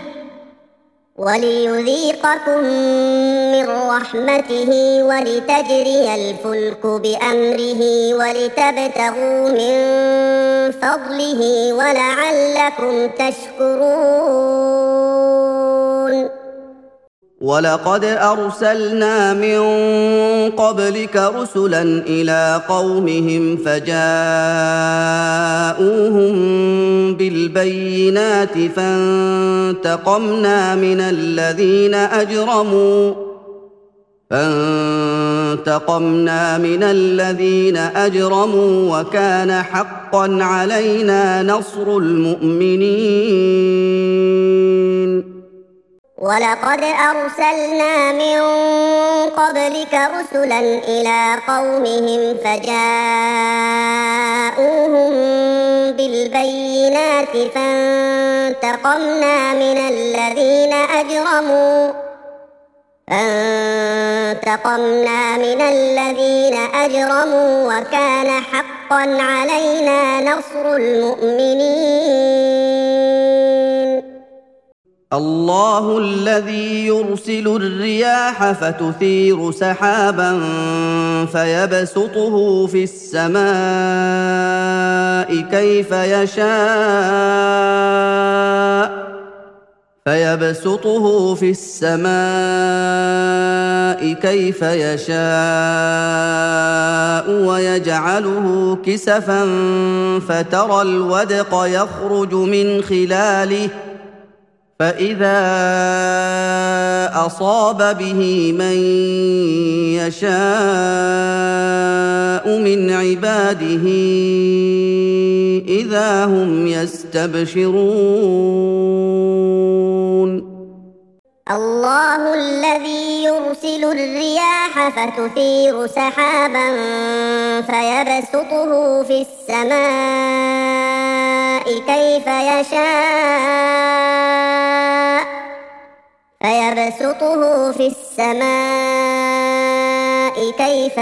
[SPEAKER 2] وليذيقكم من رحمته ولتجري الفلك بأمره ولتبتغوا من فضله ولعلكم تشكرون
[SPEAKER 1] ولقد أرسلنا من قبلك رسلا إلى قومهم فجاءوهم بالبينات فانتقمنا من الذين أجرموا فانتقمنا من الذين أجرموا وكان حقا علينا نصر المؤمنين
[SPEAKER 2] ولقد أرسلنا من قبلك رسلا إلى قومهم فجاءوهم بالبينات فانتقمنا من الذين أجرموا فانتقمنا من الذين أجرموا وكان حقا علينا نصر المؤمنين
[SPEAKER 1] الله الذي يرسل الرياح فتثير سحابا فيبسطه في السماء كيف يشاء فيبسطه في السماء كيف يشاء ويجعله كسفا فترى الودق يخرج من خلاله فإذا أصاب به من يشاء من عباده إذا هم يستبشرون
[SPEAKER 2] الله الذي يرسل الرياح فتثير سحابا فيبسطه في السماء كيف يشاء فيبسطه في السماء كيف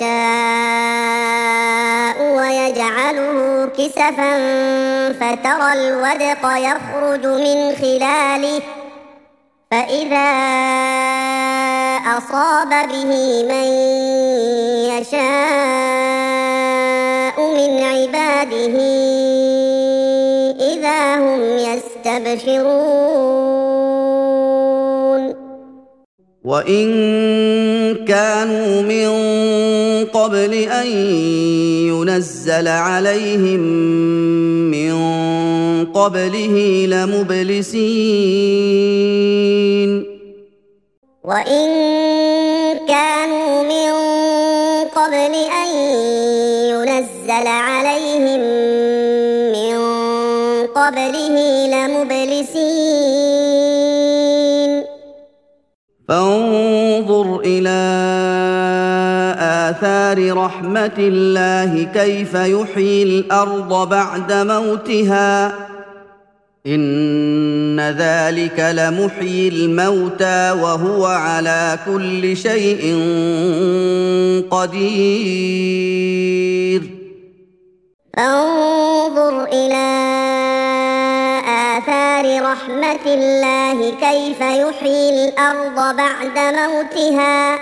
[SPEAKER 2] يشاء ويجعله كسفا فترى الودق يخرج من خلاله فإذا أصاب به من يشاء من عباده إذا هم يستبشرون
[SPEAKER 1] وإن كانوا من قبل أن ينزل عليهم من قبله لمبلسين
[SPEAKER 2] وإن كانوا من قبل أن ينزل عليهم من قبله لمبلسين
[SPEAKER 1] فانظر إلى آثار رحمة الله كيف يحيي الأرض بعد موتها إن ذلك لمحيي الموتى وهو على كل شيء قدير
[SPEAKER 2] انظر إلى آثار رحمة الله كيف يحيي الأرض بعد موتها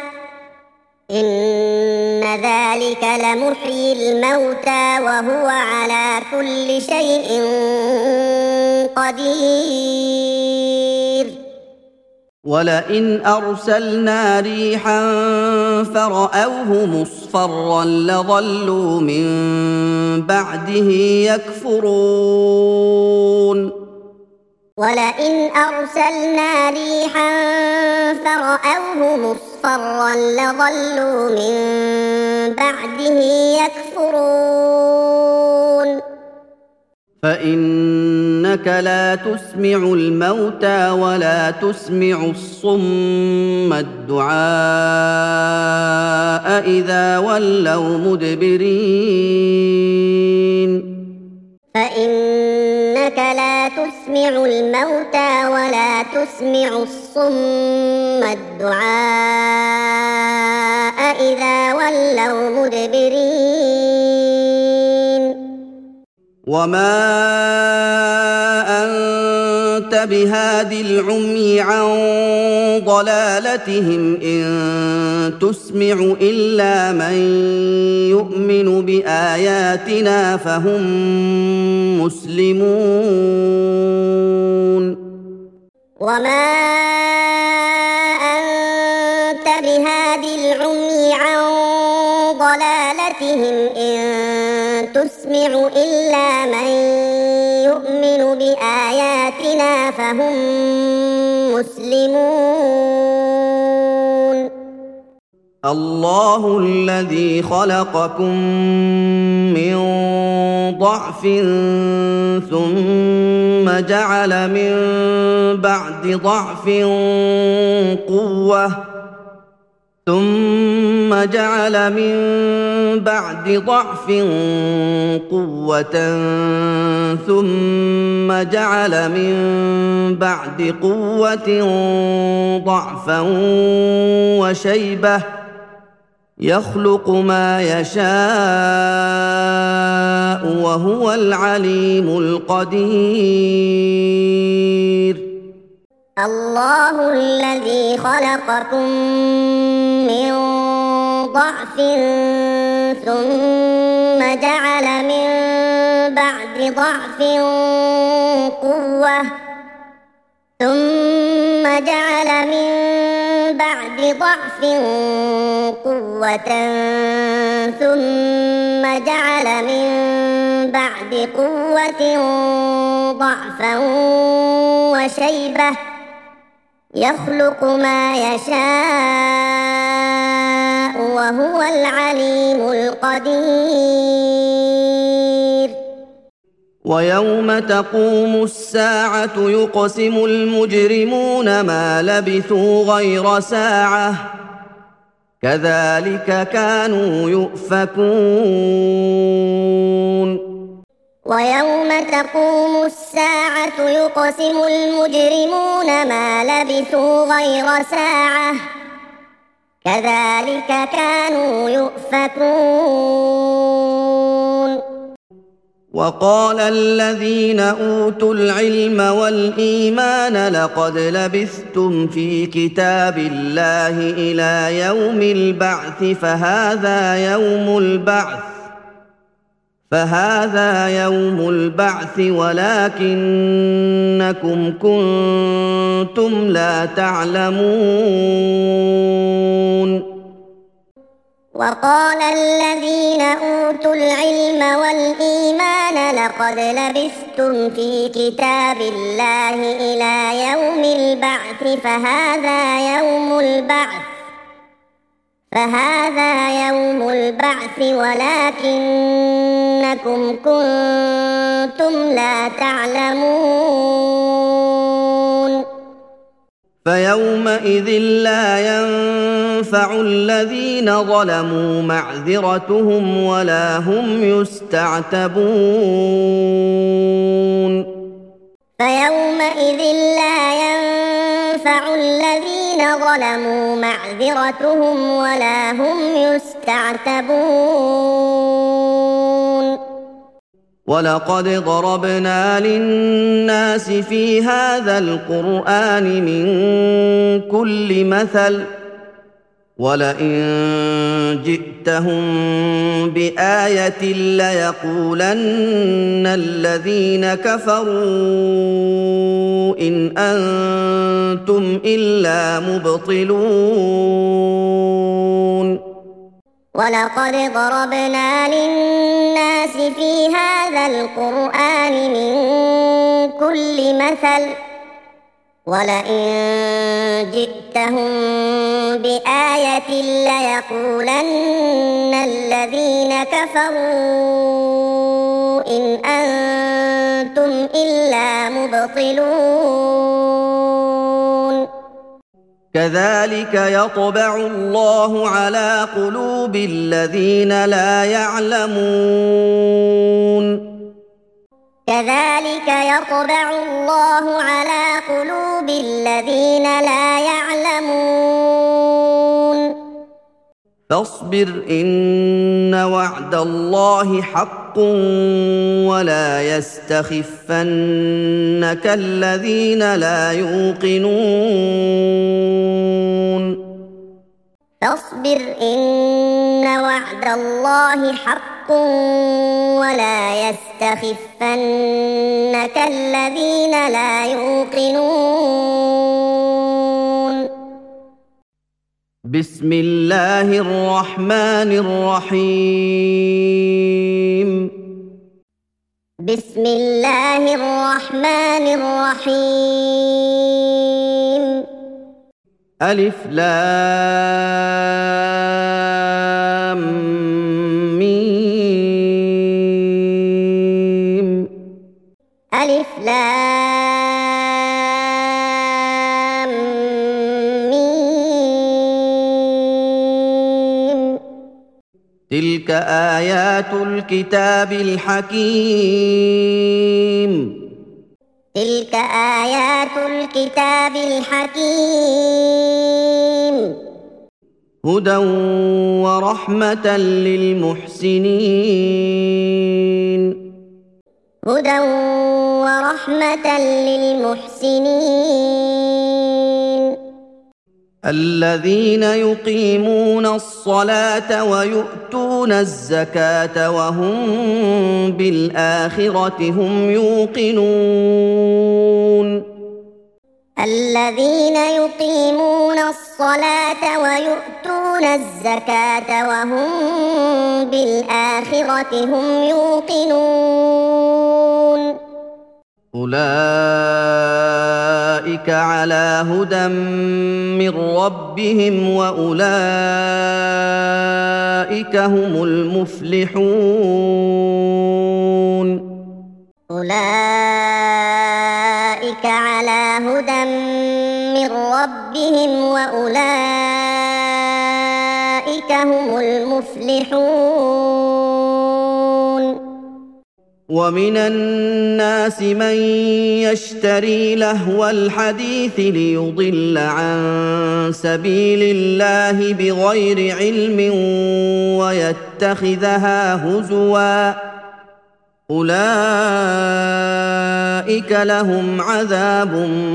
[SPEAKER 2] إن ذلك لمحيي الموتى وهو على كل شيء قدير
[SPEAKER 1] ولئن أرسلنا ريحا فرأوه مصفرا لظلوا من بعده يكفرون
[SPEAKER 2] ولئن أرسلنا ريحا فرأوه مصفرا لظلوا من بعده يكفرون
[SPEAKER 1] فإنك لا تسمع الموتى ولا تسمع الصم الدعاء إذا ولوا مدبرين
[SPEAKER 2] فإنك لا تسمع الموتى ولا تسمع الصم الدعاء إذا ولوا مدبرين
[SPEAKER 1] وما أنت بهاد العمي عن ضلالتهم إن تسمع إلا من يؤمن بآياتنا فهم مسلمون
[SPEAKER 2] وما أنت بهاد العمي عن ضلالتهم إن تسمع إلا من يؤمن بآياتنا فهم مسلمون
[SPEAKER 1] الله الذي خلقكم من ضعف ثم جعل من بعد ضعف قوة ثم جعل من بعد ضعف قوة ثم جعل من بعد قوة ضعفا وشيبة يخلق ما يشاء وهو العليم القدير
[SPEAKER 2] الله الذي خلقكم من ضعف ثم جعل من بعد ضعف قوة ثم جعل من بعد بعد ضعف قوة ثم جعل من بعد قوة ضعفا وشيبة يخلق ما يشاء وهو العليم القدير.
[SPEAKER 1] ويوم تقوم الساعة يقسم المجرمون ما لبثوا غير ساعة كذلك كانوا يؤفكون.
[SPEAKER 2] ويوم تقوم الساعة يقسم المجرمون ما لبثوا غير ساعة كذلك كانوا يؤفكون.
[SPEAKER 1] وقال الذين أوتوا العلم والإيمان لقد لبثتم في كتاب الله إلى يوم البعث فهذا يوم البعث فهذا يوم البعث ولكنكم كنتم لا تعلمون.
[SPEAKER 2] وقال الذين أوتوا العلم والإيمان لقد لبثتم في كتاب الله إلى يوم البعث فهذا يوم البعث فهذا يوم البعث ولكنكم كنتم لا تعلمون.
[SPEAKER 1] فيومئذ لا ينفع الذين ظلموا معذرتهم ولا هم يستعتبون.
[SPEAKER 2] فيومئذ لا ينفع الذين ظلموا معذرتهم ولا هم يستعتبون.
[SPEAKER 1] ولقد ضربنا للناس في هذا القرآن من كل مثل ولئن جئتهم بآية ليقولن الذين كفروا إن أنتم إلا مبطلون.
[SPEAKER 2] ولقد ضربنا للناس في هذا القرآن من كل مثل ولئن جئتهم بآية ليقولن الذين كفروا إن أنتم إلا مبطلون.
[SPEAKER 1] كذلك يطبع الله على قلوب الذين لا يعلمون.
[SPEAKER 2] كذلك يطبع الله على قلوب الذين لا يعلمون.
[SPEAKER 1] فاصبر إن وعد الله حق ولا يستخفنك الذين لا يوقنون.
[SPEAKER 2] فاصبر إن وعد الله حق ولا يستخفنك الذين لا يوقنون.
[SPEAKER 1] بسم الله الرحمن الرحيم.
[SPEAKER 2] بسم الله الرحمن الرحيم.
[SPEAKER 1] ألف لام ميم.
[SPEAKER 2] ألف لام ميم.
[SPEAKER 1] تلك آيات الكتاب الحكيم.
[SPEAKER 2] تلك آيات الكتاب الحكيم.
[SPEAKER 1] هدى ورحمة للمحسنين.
[SPEAKER 2] هدى ورحمة للمحسنين.
[SPEAKER 1] الذين يقيمون الصلاة ويؤتون الزكاة وهم بالآخرة هم يوقنون.
[SPEAKER 2] الذين يقيمون الصلاة ويؤتون الزكاة وهم بالآخرة هم يوقنون
[SPEAKER 1] أولئك على هدى من ربهم وأولئك هم المفلحون
[SPEAKER 2] أولئك على هدى من ربهم وأولئك هم المفلحون
[SPEAKER 1] ومن الناس من يشتري لهو الحديث ليضل عن سبيل الله بغير علم ويتخذها هزوا أولئك لهم عذاب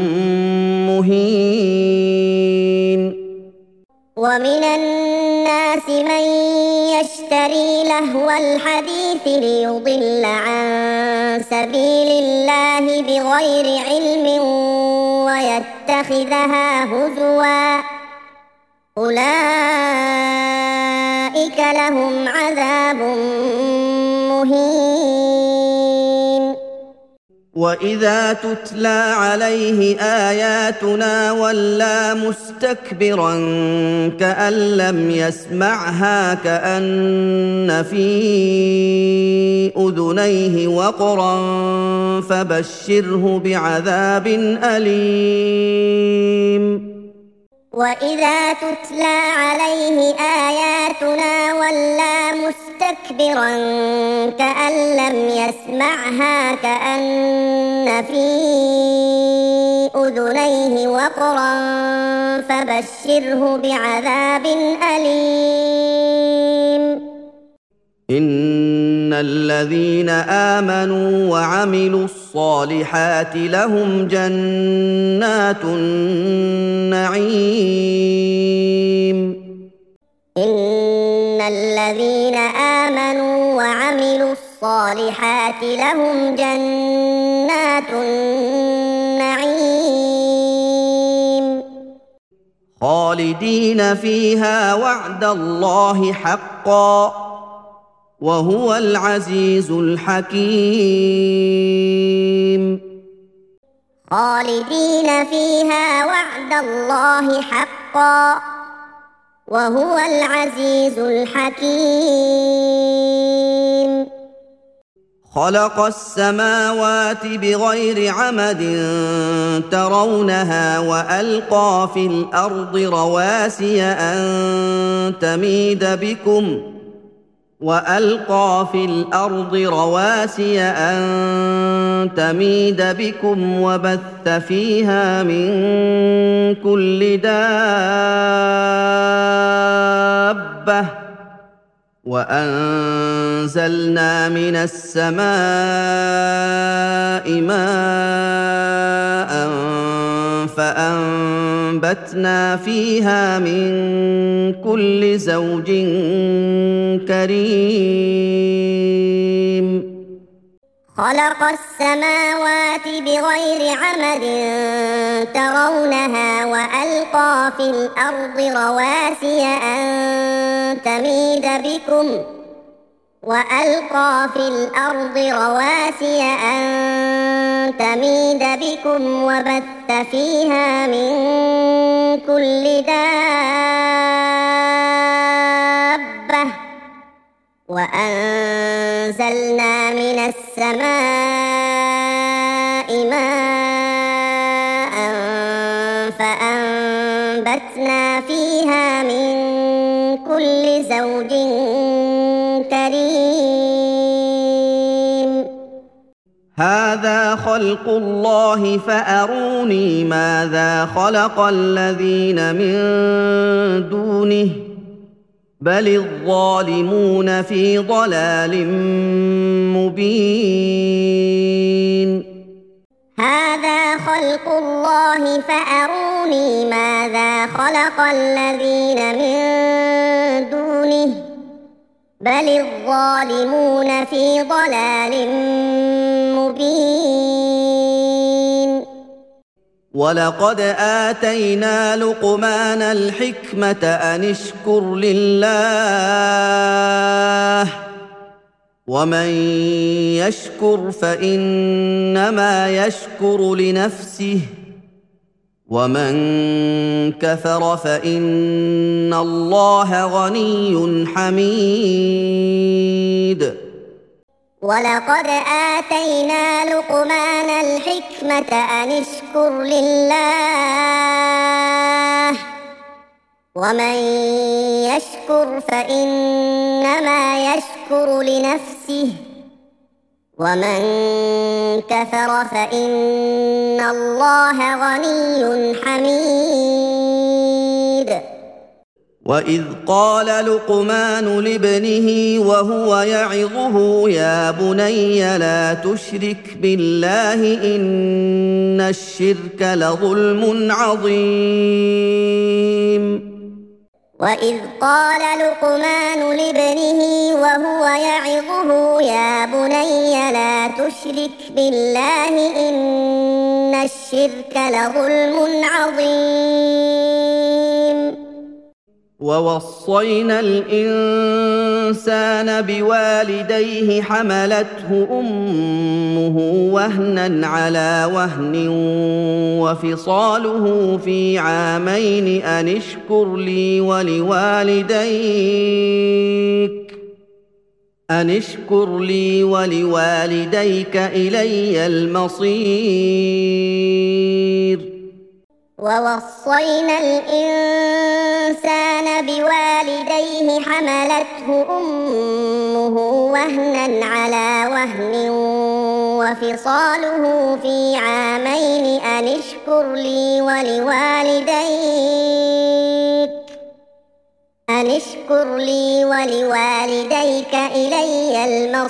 [SPEAKER 1] مهين
[SPEAKER 2] ومن الناس من يشتري لهو الحديث ليضل عن سبيل الله بغير علم ويتخذها هزوا أولئك لهم عذاب مهين
[SPEAKER 1] وإذا تتلى عليه آياتنا ولى مستكبرا كأن لم يسمعها كأن في أذنيه وقرا فبشره بعذاب أليم
[SPEAKER 2] وإذا تتلى عليه آياتنا ولى مستكبرا كأن لم يسمعها كأن في أذنيه وقرا فبشره بعذاب أليم
[SPEAKER 1] إن الذين آمنوا وعملوا الصالحات لهم جنات النعيم
[SPEAKER 2] إن الذين آمنوا وعملوا الصالحات لهم جنات النعيم
[SPEAKER 1] خالدين فيها وعد الله حقا وهو العزيز الحكيم
[SPEAKER 2] خالدين فيها وعد الله حقا وهو العزيز الحكيم
[SPEAKER 1] خلق السماوات بغير عمد ترونها وألقى في الأرض رواسي أن تميد بكم وألقى في الأرض رواسي أن تميد بكم وبث فيها من كل دابة وأنزلنا من السماء ماء فأنبتنا فيها من كل زوج كريم
[SPEAKER 2] خلق السماوات بغير عمد ترونها وألقى في الأرض رواسي أن تميد بكم وألقى في الأرض رواسي أن تميد بكم وبث فيها من كل دابة وأنزلنا من السماء ماء فأنبتنا فيها من كل زوج كريم
[SPEAKER 1] هذا خلق الله فأروني ماذا خلق الذين من دونه بل الظالمون في ضلال مبين
[SPEAKER 2] هذا خلق الله فأروني ماذا خلق الذين من دونه بل الظالمون في ضلال مبين
[SPEAKER 1] ولقد آتينا لقمان الحكمة أن اشكر لله ومن يشكر فإنما يشكر لنفسه ومن كفر فإن الله غني حميد
[SPEAKER 2] ولقد آتينا لقمان الحكمة أن اشكر لله ومن يشكر فإنما يشكر لنفسه ومن كفر فإن الله غني حميد
[SPEAKER 1] وإذ قال لقمان لابنه وهو يعظه يا بني لا تشرك بالله إن الشرك لظلم عظيم
[SPEAKER 2] وإذ قال لقمان لابنه وهو يعظه يا بني لا تشرك بالله إن الشرك لظلم عظيم
[SPEAKER 1] ووصينا الإنسان بوالديه حملته أمه وهنا على وهن وفصاله في عامين أن اشكر لي ولوالديك أن اشكر لي ولوالديك إلي المصير
[SPEAKER 2] ووصينا الإنسان بوالديه حملته أمه وهنا على وهن وفصاله في عامين أن اشكر لي ولوالديك أن اشكر لي ولوالديك إلي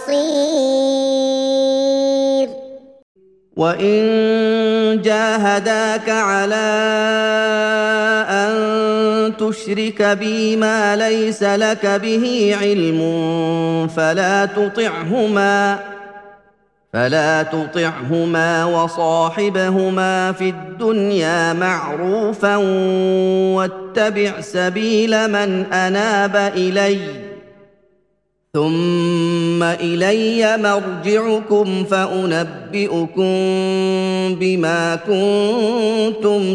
[SPEAKER 2] المصير
[SPEAKER 1] وإن جاهداك على أن تشرك بي ما ليس لك به علم فلا تطعهما فلا تطعهما وصاحبهما في الدنيا معروفا واتبع سبيل من أناب إليّ ثم إلي مرجعكم فأنبئكم بما كنتم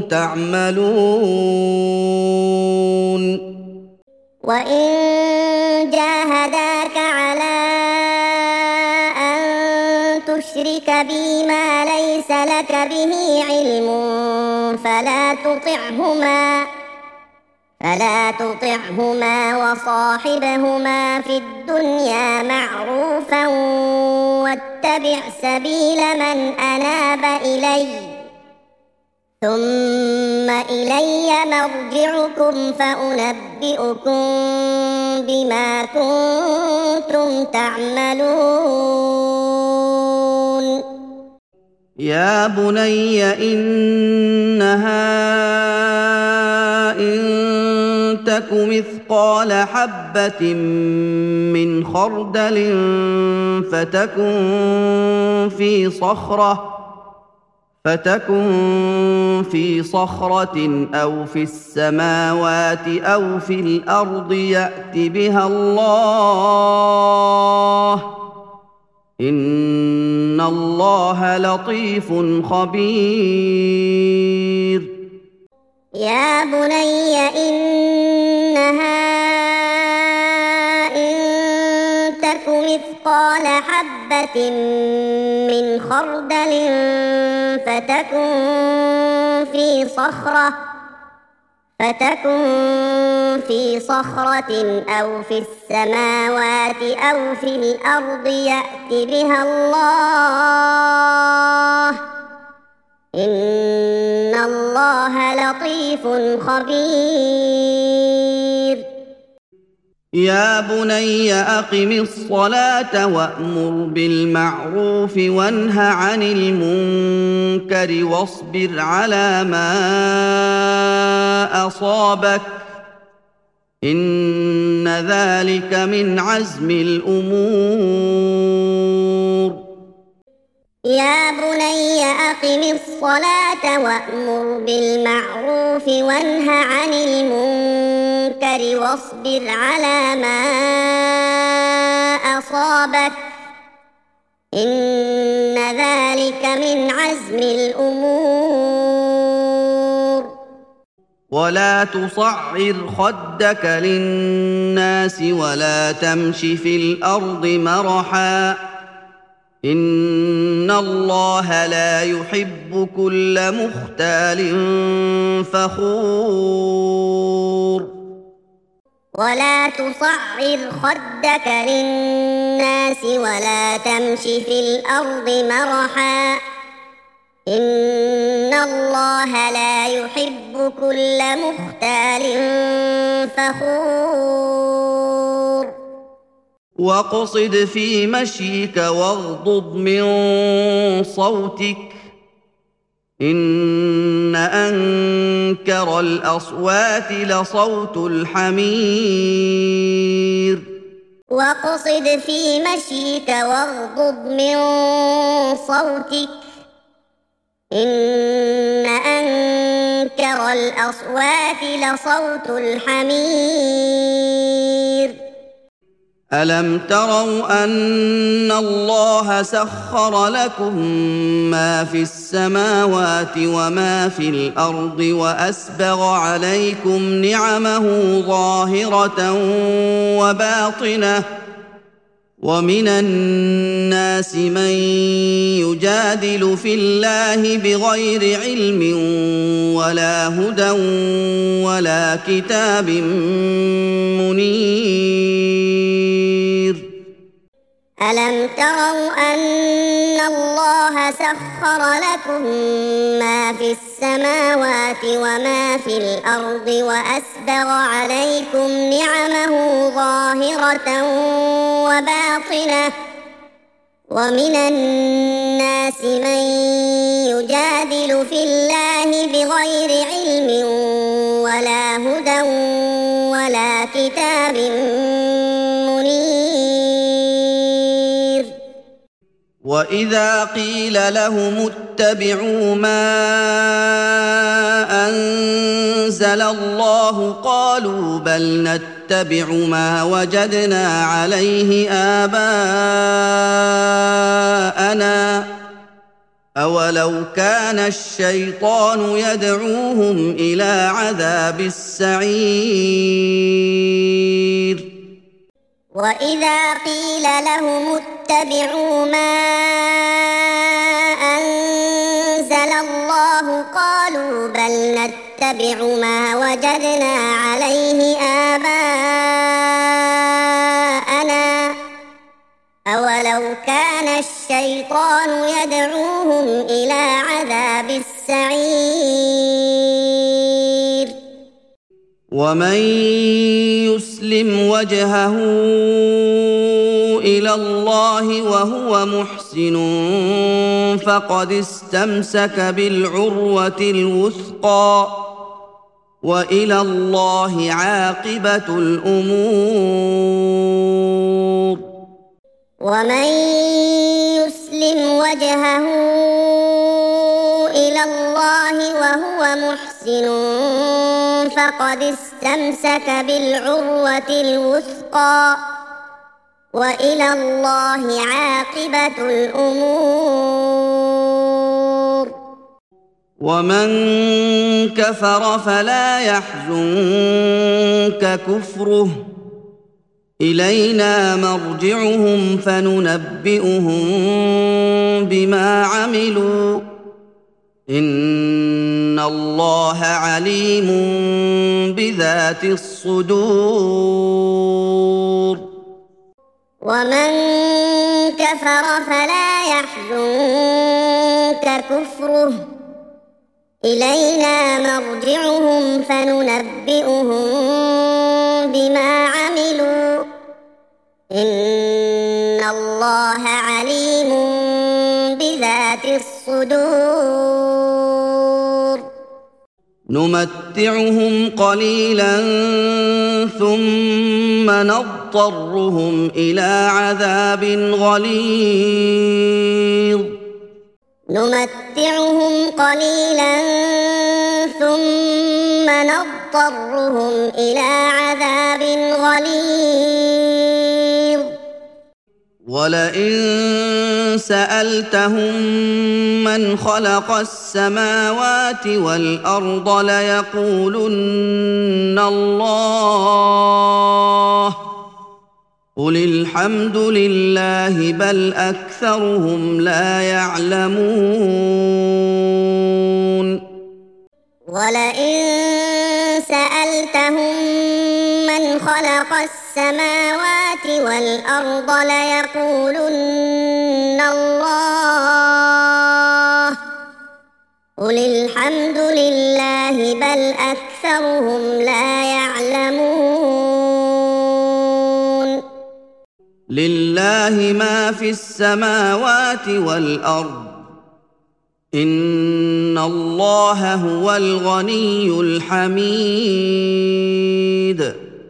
[SPEAKER 1] تعملون
[SPEAKER 2] وإن جاهداك على أن تشرك بي ما ليس لك به علم فلا تطعهما فلا تطعهما وصاحبهما في الدنيا معروفا واتبع سبيل من أناب إلي ثم إلي مرجعكم فأنبئكم بما كنتم تعملون
[SPEAKER 1] يا بني إنها إن تك مثقال حبة من خردل فتكن في صخرة فتكن في صخرة أو في السماوات أو في الأرض يأت بها الله إن الله لطيف خبير
[SPEAKER 2] يا بني إنها إن تك مثقال حبة من خردل فتكن في صخرة فتكن في صخرة أو في السماوات أو في الأرض يأت بها الله إن الله لطيف خبير
[SPEAKER 1] يا بني أقم الصلاة وأمر بالمعروف وانه عن المنكر واصبر على ما أصابك إن ذلك من عزم الأمور
[SPEAKER 2] يا بني أقم الصلاة وأمر بالمعروف وانه عن المنكر واصبر على ما أصابك إن ذلك من عزم الأمور.
[SPEAKER 1] ولا تصعر خدك للناس ولا تمش في الأرض مرحا إن الله لا يحب كل مختال فخور.
[SPEAKER 2] ولا تصعر خدك للناس ولا تمش في الأرض مرحا إن الله لا يحب كل مختال فخور.
[SPEAKER 1] واقصد في مشيك واغضض من صوتك إن أنكر الأصوات لصوت الحمير.
[SPEAKER 2] واقصد في مشيك واغضض من صوتك إن أنكر الأصوات لصوت الحمير.
[SPEAKER 1] ألم تروا أن الله سخر لكم ما في السماوات وما في الأرض وأسبغ عليكم نعمه ظاهرة وباطنة ومن الناس من يجادل في الله بغير علم ولا هدى ولا كتاب منير.
[SPEAKER 2] ألم تروا أن الله سخر لكم ما في السماوات وما في الأرض وأسبغ عليكم نعمه ظاهرة وباطنة ومن الناس من يجادل في الله بغير علم ولا هدى ولا كتاب منير.
[SPEAKER 1] وإذا قيل لهم اتبعوا ما أنزل الله قالوا بل نتبع ما وجدنا عليه آباءنا أولو كان الشيطان يدعوهم إلى عذاب السعير.
[SPEAKER 2] وإذا قيل لهم اتبعوا ما أنزل الله قالوا بل نتبع ما وجدنا عليه آباءنا أولو كان الشيطان يدعوهم إلى عذاب السعير.
[SPEAKER 1] ومن يسلم وجهه إلى الله وهو محسن فقد استمسك بالعروة الوثقى وإلى الله عاقبة الأمور.
[SPEAKER 2] ومن يسلم وجهه إلى الله وهو محسن فقد استمسك بالعروة الوثقى وإلى الله عاقبة الأمور.
[SPEAKER 1] ومن كفر فلا يحزنك كفره إلينا مرجعهم فننبئهم بما عملوا إن الله عليم بذات الصدور.
[SPEAKER 2] ومن كفر فلا يحزنك كفره إلينا مرجعهم فننبئهم بما عملوا إن الله عليم بذات الصدور.
[SPEAKER 1] نمتعهم قليلا ثم نضطرهم إلى عذاب غليظ
[SPEAKER 2] نمتعهم قليلا ثم نضطرهم إلى عذاب غليظ
[SPEAKER 1] ولئن سألتهم من خلق السماوات والأرض ليقولن الله قل الحمد لله بل أكثرهم لا يعلمون
[SPEAKER 2] ولئن سألتهم من خلق السماوات والأرض ليقولن الله قل الحمد لله بل أكثرهم لا يعلمون
[SPEAKER 1] لله ما في السماوات والأرض إن الله هو الغني الحميد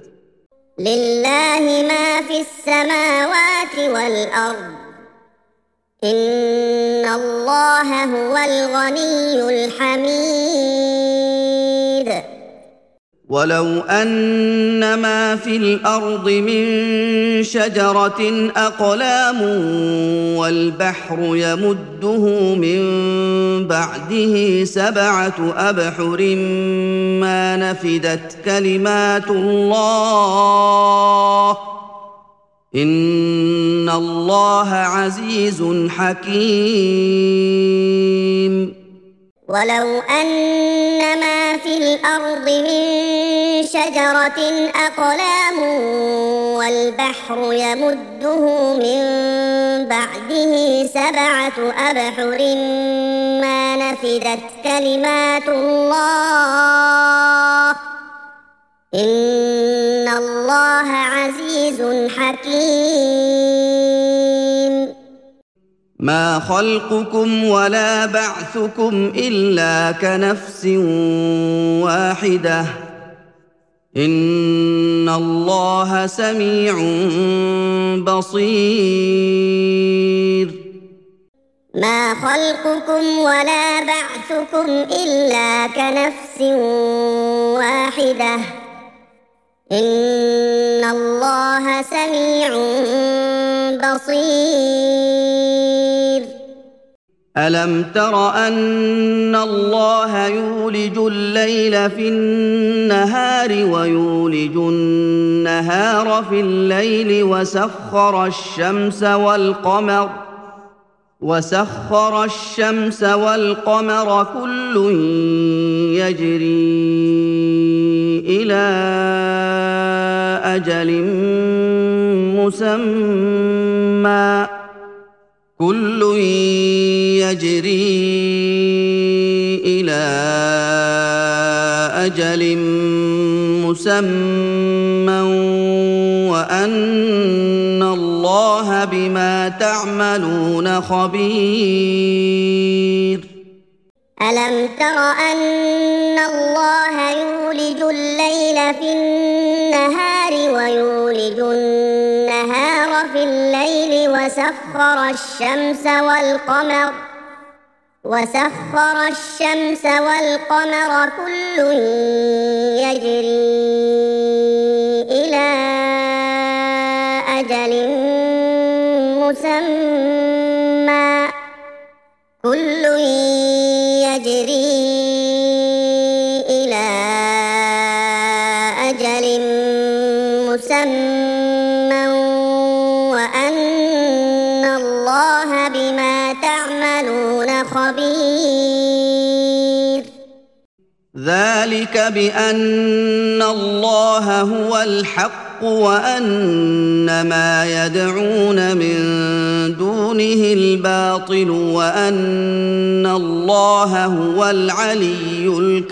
[SPEAKER 2] لله ما في السماوات والأرض إن الله هو الغني الحميد
[SPEAKER 1] ولو أن ما في الأرض من شجرة أقلام والبحر يمده من بعده سبعة أبحر ما نفدت كلمات الله إن الله عزيز حكيم
[SPEAKER 2] ولو أن ما في الأرض من شجرة أقلام والبحر يمده من بعده سبعة أبحر ما نفدت كلمات الله إن الله عزيز حكيم
[SPEAKER 1] ما خلقكم ولا بعثكم إلا كنفس واحدة إن الله سميع بصير
[SPEAKER 2] ما خلقكم ولا بعثكم إلا كنفس واحدة إن الله سميع بصير
[SPEAKER 1] ألم تر أن الله يولج الليل في النهار ويولج النهار في الليل وسخر الشمس والقمر وسخر الشمس والقمر كل يجري إلى أجل مسمى كل يجري إلى أجل مسمى وأن الله بما تعملون خبير
[SPEAKER 2] ألم تر أن الله يولج الليل في النهار ويولج النهار في الليل وسخر الشمس والقمر وسخر الشمس والقمر كل يجري إلى أجل مسمى كل يجري إلى أجل مسمى وأن الله بما تعملون خبير
[SPEAKER 1] ذلك بأن الله هو الحق وأن ما يدعون من دونه الباطل وأن الله هو العلي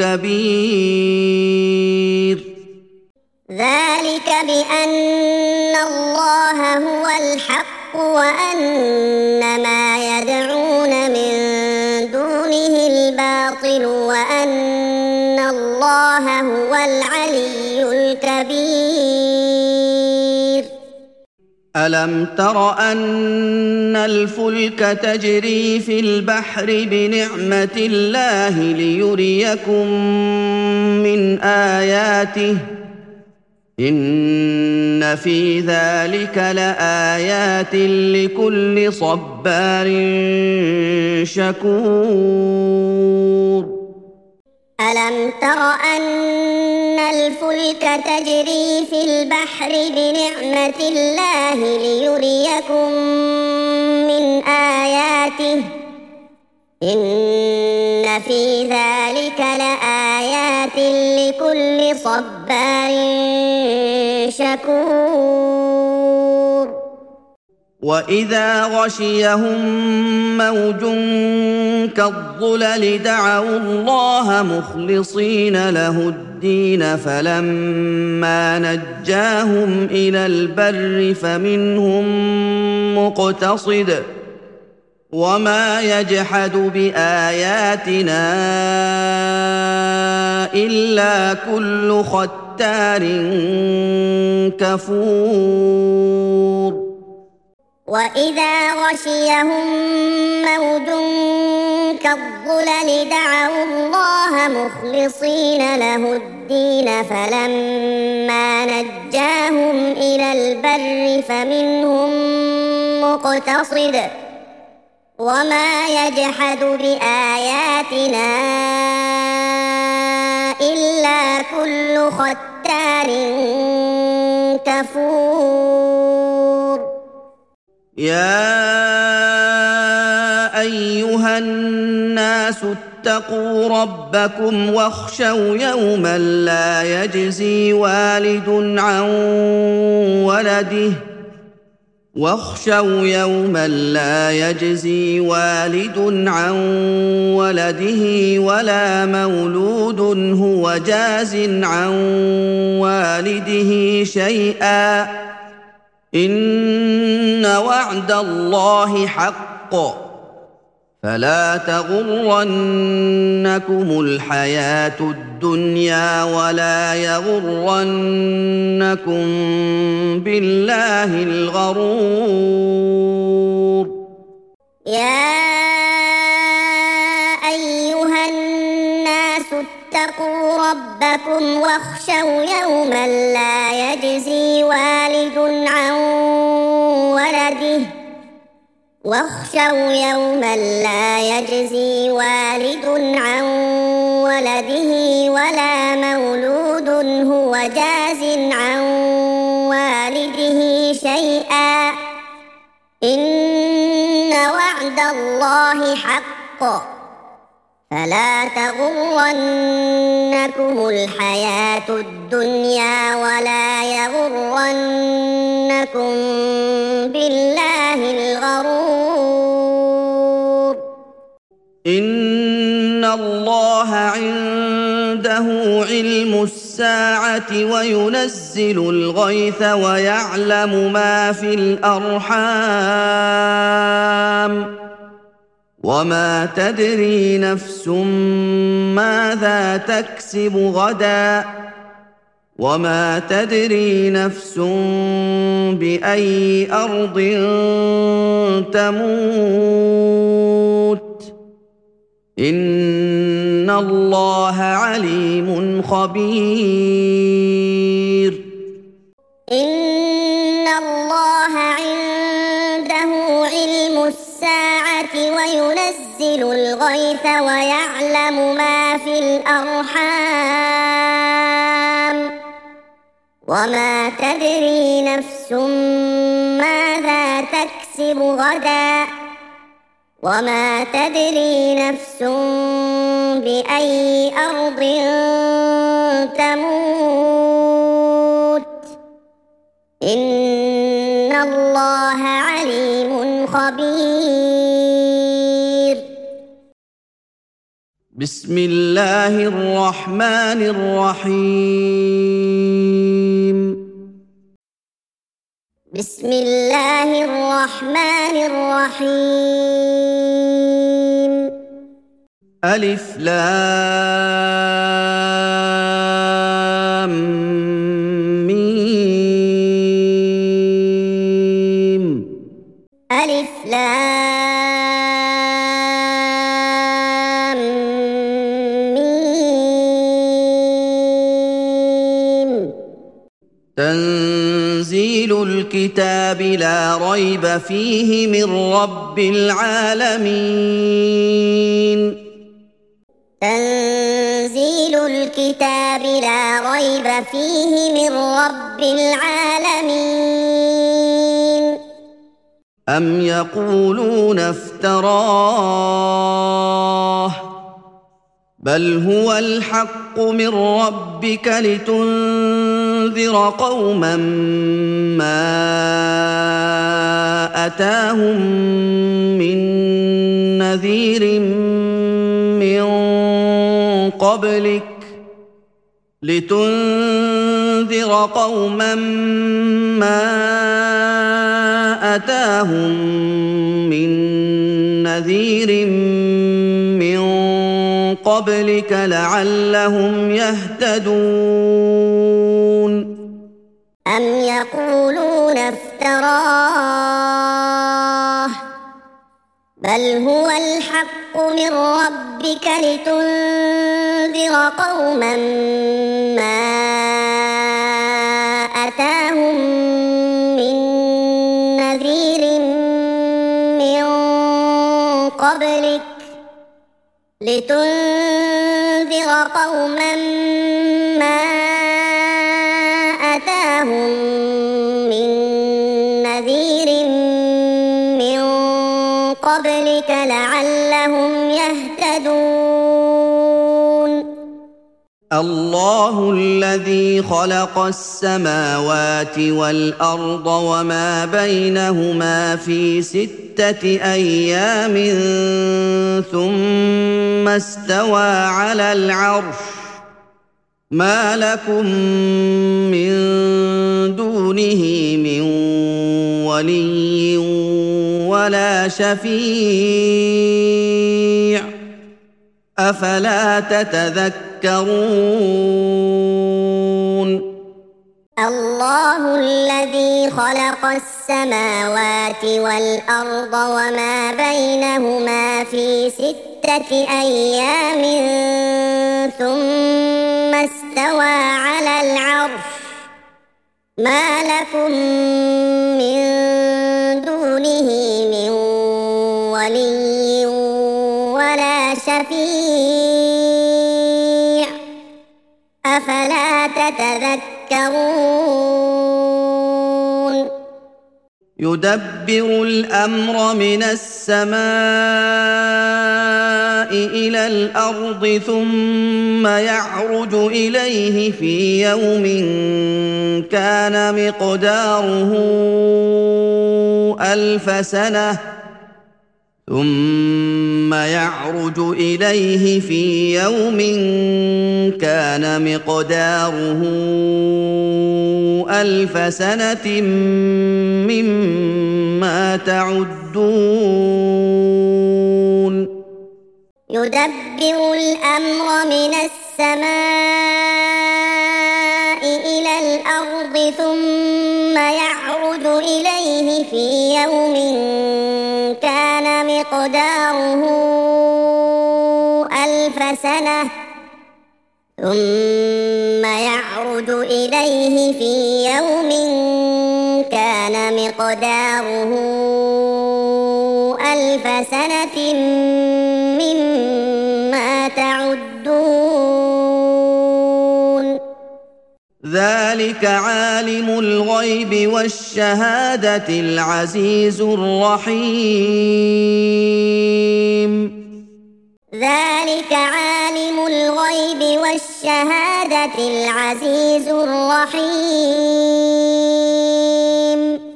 [SPEAKER 1] الكبير
[SPEAKER 2] ذلك بأن الله هو الحق وأن ما يدعون من دونه الباطل وأن الله هو العلي الكبير
[SPEAKER 1] ألم تر أن الفلك تجري في البحر بنعمة الله ليريكم من آياته إن في ذلك لآيات لكل صبار شكور
[SPEAKER 2] ألم تر أن الفلك تجري في البحر بنعمة الله ليريكم من آياته إن في ذلك لآيات لكل صبار شكور
[SPEAKER 1] وإذا غشيهم موج كالظلل دعوا الله مخلصين له الدين فلما نجاهم إلى البر فمنهم مقتصد وما يجحد بآياتنا إلا كل ختار كفور
[SPEAKER 2] وإذا غشيهم موج كالظلل دعوا الله مخلصين له الدين فلما نجاهم إلى البر فمنهم مقتصد وما يجحد بآياتنا إلا كل ختار كفور
[SPEAKER 1] يا أيها الناس اتقوا ربكم واخشوا يوما لا يجزي والد عن ولده واخشوا يوما لا يجزي والد عن ولده ولا مولود هو جاز عن والده شيئا إن وعد الله حق فلا تغرنكم الحياة الدنيا ولا يغرنكم بالله الغرور
[SPEAKER 2] يا أيها الناس اتقوا ربكم واخشوا يوما لا يجزي والد عن ولده واخشوا يوما لا يجزي والد عن ولده ولا مولود هو جاز عن والده شيئا إن وعد الله حق فلا تغرنكم الحياة الدنيا ولا يغرنكم بالله الغرور
[SPEAKER 1] إن الله عنده علم الساعة وينزل الغيث ويعلم ما في الأرحام وما تدري نفس ماذا تكسب غدا وما تدري نفس بأي أرض تموت إن الله عليم خبير
[SPEAKER 2] إن الله عنده علم الساعة وينزل الغيث ويعلم ما في الأرحام وما تدري نفس ماذا تكسب غدا وما تدري نفس بأي أرض تموت إن الله عليم خبير
[SPEAKER 1] بسم الله الرحمن الرحيم
[SPEAKER 2] بسم الله الرحمن الرحيم
[SPEAKER 1] ألف لام ميم
[SPEAKER 2] ألف لام ميم.
[SPEAKER 1] تنزيل الكتاب لا ريب فيه من رب العالمين.
[SPEAKER 2] تنزيل الكتاب لا ريب فيه من رب العالمين.
[SPEAKER 1] أم يقولون افتراه بل هو الحق من ربك لتنذر قوما ما أتاهم من نذير من قبلك لتنذر قوما ما أتاهم من نذير من قبلك لعلهم يهتدون.
[SPEAKER 2] أم يقولون افتراه بل هو الحق من ربك لتنذر قوما ما أتاهم من نذير من قبلك لتنذر قوما ما أتاهم من نذير من قبلك لعلهم يهتدون.
[SPEAKER 1] الله الذي خلق السماوات والأرض وما بينهما في ستة أيام ثم استوى على العرش ما لكم من دونه من ولي ولا شفيع أفلا تتذكرون.
[SPEAKER 2] الله الذي خلق السماوات والأرض وما بينهما في ستة أيام ثم استوى على العرش ما لكم من دونه من ولي ولا شفيع أفلا تتذكرون.
[SPEAKER 1] يدبر الأمر من السماء إلى الأرض ثم يعرج إليه في يوم كان مقداره ألف سنة ثم يعرج إليه في يوم كان مقداره ألف سنة مما تعدون.
[SPEAKER 2] يدبر الأمر من السماء إلى الأرض ثم يعرج إليه في يوم كان مقداره ألف سنة ثم يعرج إليه في يوم كان مقداره ألف سنة مما تعدون.
[SPEAKER 1] ذلك عالم الغيب والشهادة العزيز الرحيم.
[SPEAKER 2] ذلك عالم الغيب والشهادة العزيز الرحيم.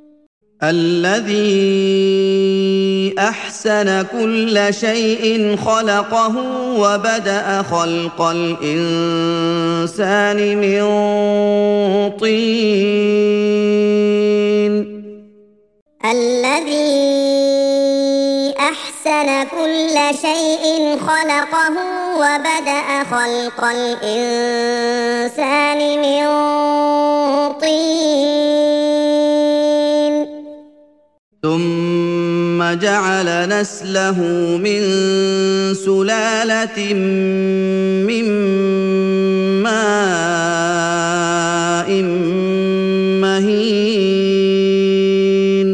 [SPEAKER 1] الذي أحسن كل شيء خلقه وبدأ خلق الإنسان من طين.
[SPEAKER 2] الذي أحسن كل شيء خلقه وبدأ خلق الإنسان من طين.
[SPEAKER 1] ثم ثم جعل نسله من سلالة من ماء مهين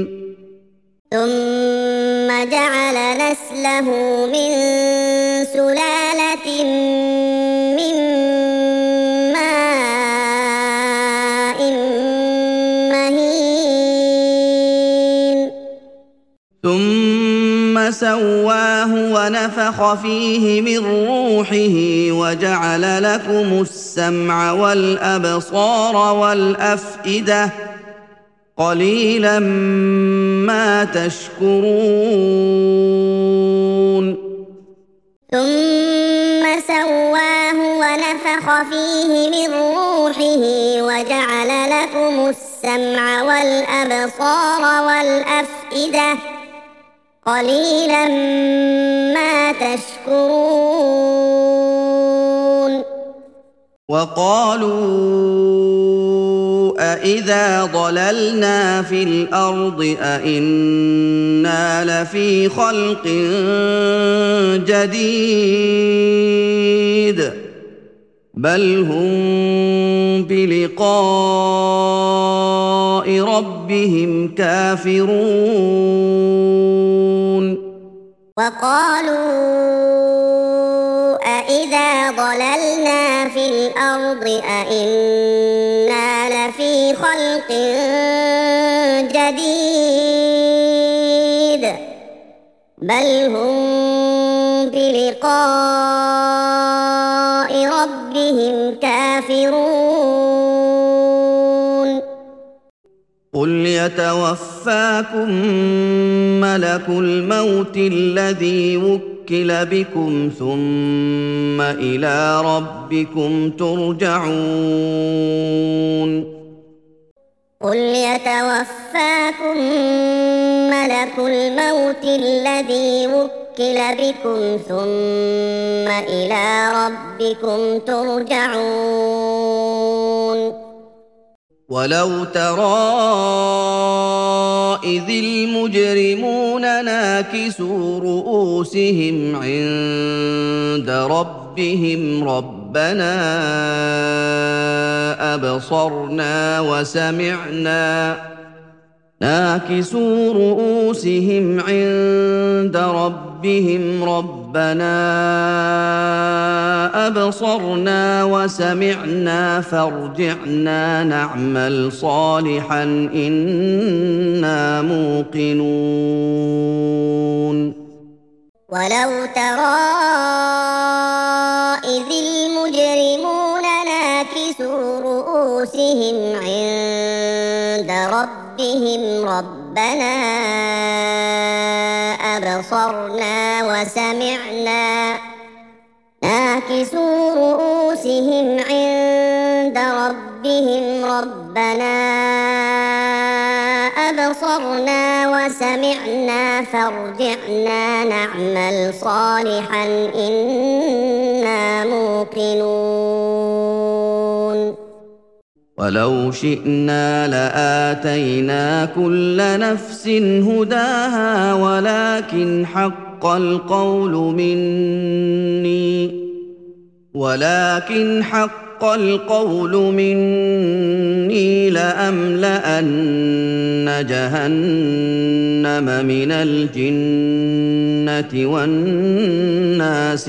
[SPEAKER 2] ثم جعل نسله من سلالة من ماء مهين
[SPEAKER 1] ثم سواه ونفخ فيه من روحه وجعل لكم السمع والأبصار والأفئدة قليلا ما تشكرون
[SPEAKER 2] ثم سواه ونفخ فيه من روحه وجعل لكم السمع والأبصار والأفئدة قليلا ما تشكرون
[SPEAKER 1] وقالوا أإذا ضللنا في الأرض أإنا لفي خلق جديد بل هم بلقاء ربهم كافرون
[SPEAKER 2] وقالوا أإذا ضللنا في الأرض أإنا لفي خلق جديد بل هم بلقاء ربهم كافرون
[SPEAKER 1] قل يتوفاكم ملك الموت الذي وكل بكم ثم إلى ربكم ترجعون
[SPEAKER 2] قل يتوفاكم ملك الموت الذي وكل بكم ثم إلى ربكم ترجعون
[SPEAKER 1] ولو ترى إذ المجرمون ناكسوا رؤوسهم عند ربهم ربنا أبصرنا وسمعنا ناكسوا رؤوسهم عند ربهم ربنا أبصرنا وسمعنا فارجعنا نعمل صالحا إنا موقنون
[SPEAKER 2] ولو ترى إذ المجرمون ناكسوا رؤوسهم عند ربهم ربنا أبصرنا وسمعنا ناكسوا رؤوسهم عند ربهم ربنا أبصرنا وسمعنا فارجعنا نعمل صالحا إنا موقنون
[SPEAKER 1] ولو شئنا لآتينا كل نفس هداها ولكن حق القول مني ولكن حق القول مني لأملأن جهنم من الجنة والناس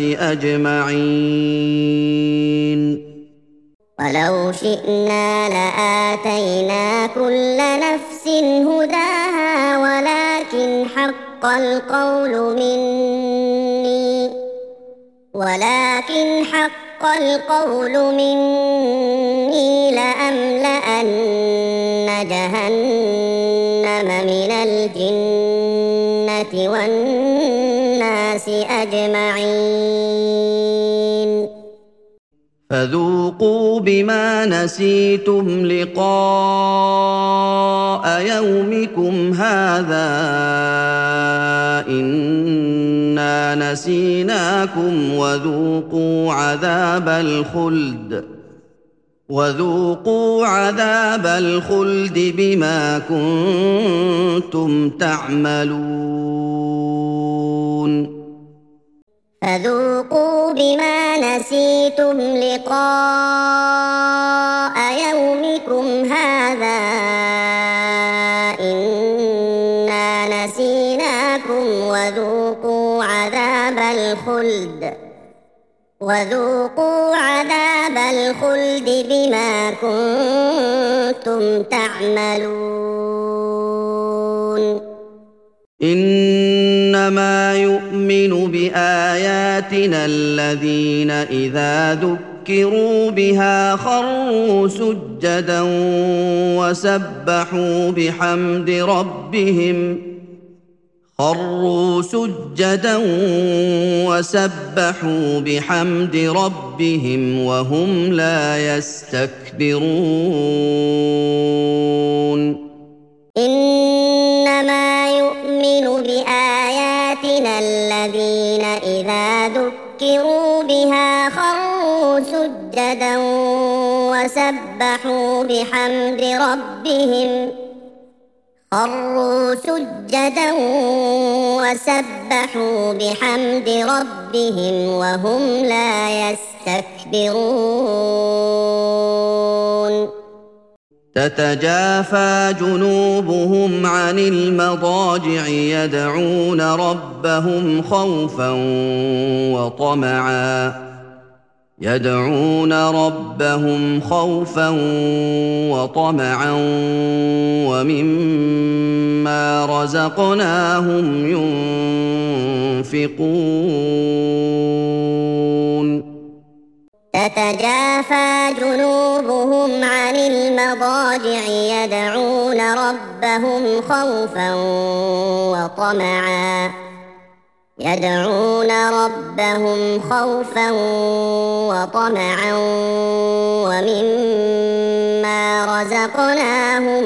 [SPEAKER 1] أجمعين
[SPEAKER 2] ولو شئنا لآتينا كل نفس هداها ولكن حق القول مني ولكن حق القول مني لأملأن جهنم من الجنة والناس أجمعين
[SPEAKER 1] فذوقوا بما نسيتم لقاء يومكم هذا إنا نسيناكم وذوقوا عذاب الخلد وذوقوا عذاب الخلد بما كنتم تعملون
[SPEAKER 2] فذوقوا بما نسيتم لقاء يومكم هذا إنا نسيناكم وذوقوا عذاب الخلد وذوقوا عذاب الخلد بما كنتم تعملون
[SPEAKER 1] إنما يؤمن بآياتنا الذين إذا ذكروا بها خروا سجدا وسبحوا بحمد ربهم خروا سجدا وسبحوا بحمد ربهم وهم لا يستكبرون
[SPEAKER 2] إنما يؤمن بآياتنا الذين إذا ذكروا بها خروا سجدا وسبحوا بحمد ربهم خروا سجدا وسبحوا بحمد ربهم وهم لا يستكبرون
[SPEAKER 1] تتجافى جنوبهم عن المضاجع يدعون ربهم خوفا وطمعا يدعون ربهم خوفا وطمعا ومما رزقناهم ينفقون
[SPEAKER 2] تتجافى جنوبهم عن المضاجع يدعون ربهم خوفا وطمعا يدعون ربهم خوفا وطمعا ومما رزقناهم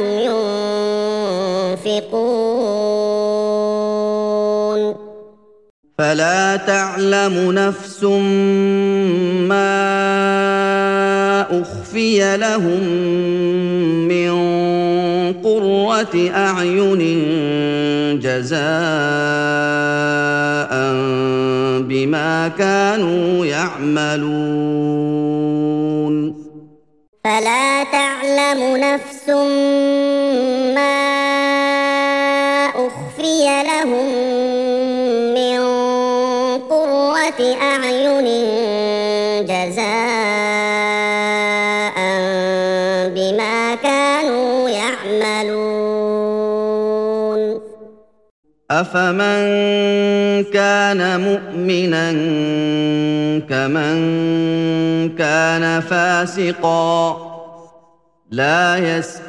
[SPEAKER 2] ينفقون
[SPEAKER 1] فلا تعلم نفس ما أخفي لهم من قرة أعين جزاء بما كانوا يعملون
[SPEAKER 2] فلا تعلم نفس ما أخفي لهم من قرة أعين جزاء بما كانوا يعملون
[SPEAKER 1] أفمن كان مؤمنا كمن كان فاسقا لا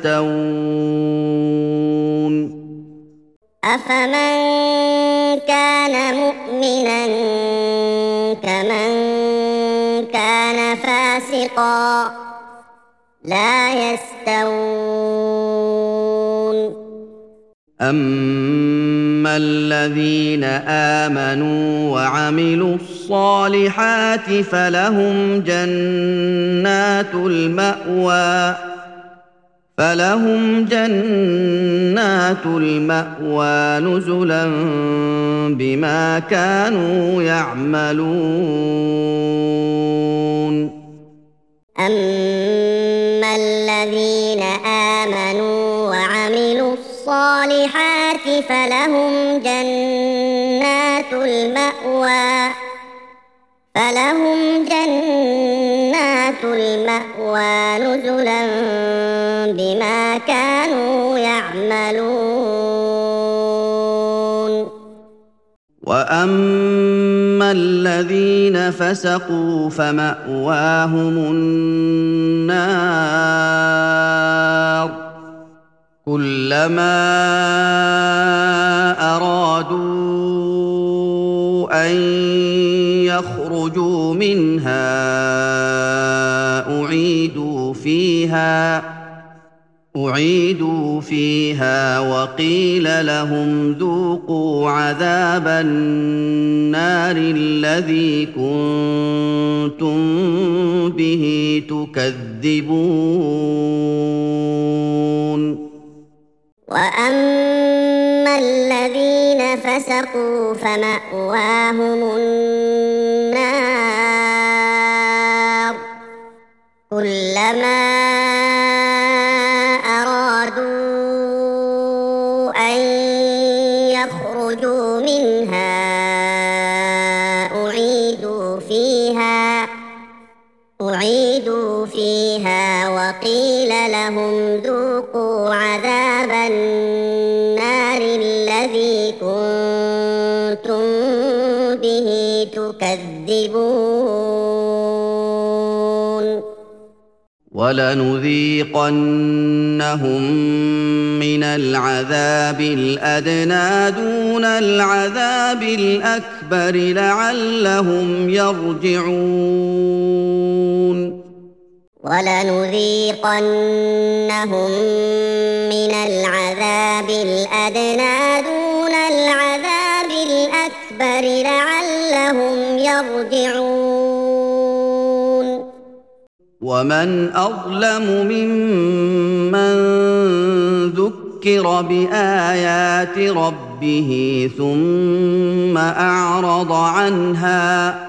[SPEAKER 1] يستوون
[SPEAKER 2] أفمن كان مؤمنا كمن كان فاسقا لا يستوون
[SPEAKER 1] أما الذين آمنوا وعملوا الصالحات فلهم جنات المأوى فلهم جنات المأوى نزلا بما كانوا يعملون
[SPEAKER 2] أما الذين آمنوا وعملوا الصالحات فلهم جنات المأوى فلهم جنات المأوى نزلا بما كانوا يعملون
[SPEAKER 1] وأما الذين فسقوا فمأواهم النار كلما أرادوا أن يخرجوا منها أعيدوا فيها أعيدوا فيها وقيل لهم ذوقوا عذاب النار الذي كنتم به تكذبون
[SPEAKER 2] وأما الذين فسقوا فمأواهم النار كلما أعيدوا فيها وقيل لهم ذوقوا عذاب النار الذي كنتم به تكذبون
[SPEAKER 1] ولنذيقنهم من العذاب الأدنى دون العذاب الأكبر لعلهم يرجعون
[SPEAKER 2] ولنذيقنهم من العذاب الأدنى دون العذاب الأكبر لعلهم يرجعون
[SPEAKER 1] ومن أظلم ممن ذكر بآيات ربه ثم أعرض عنها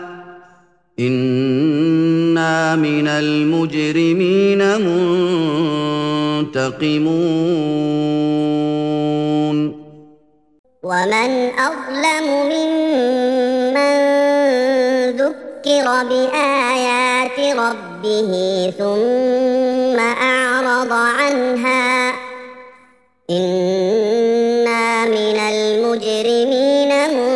[SPEAKER 1] إنا من المجرمين منتقمون
[SPEAKER 2] ومن أظلم ممن ذكر بآيات ربه ثم أعرض عنها إنا من المجرمين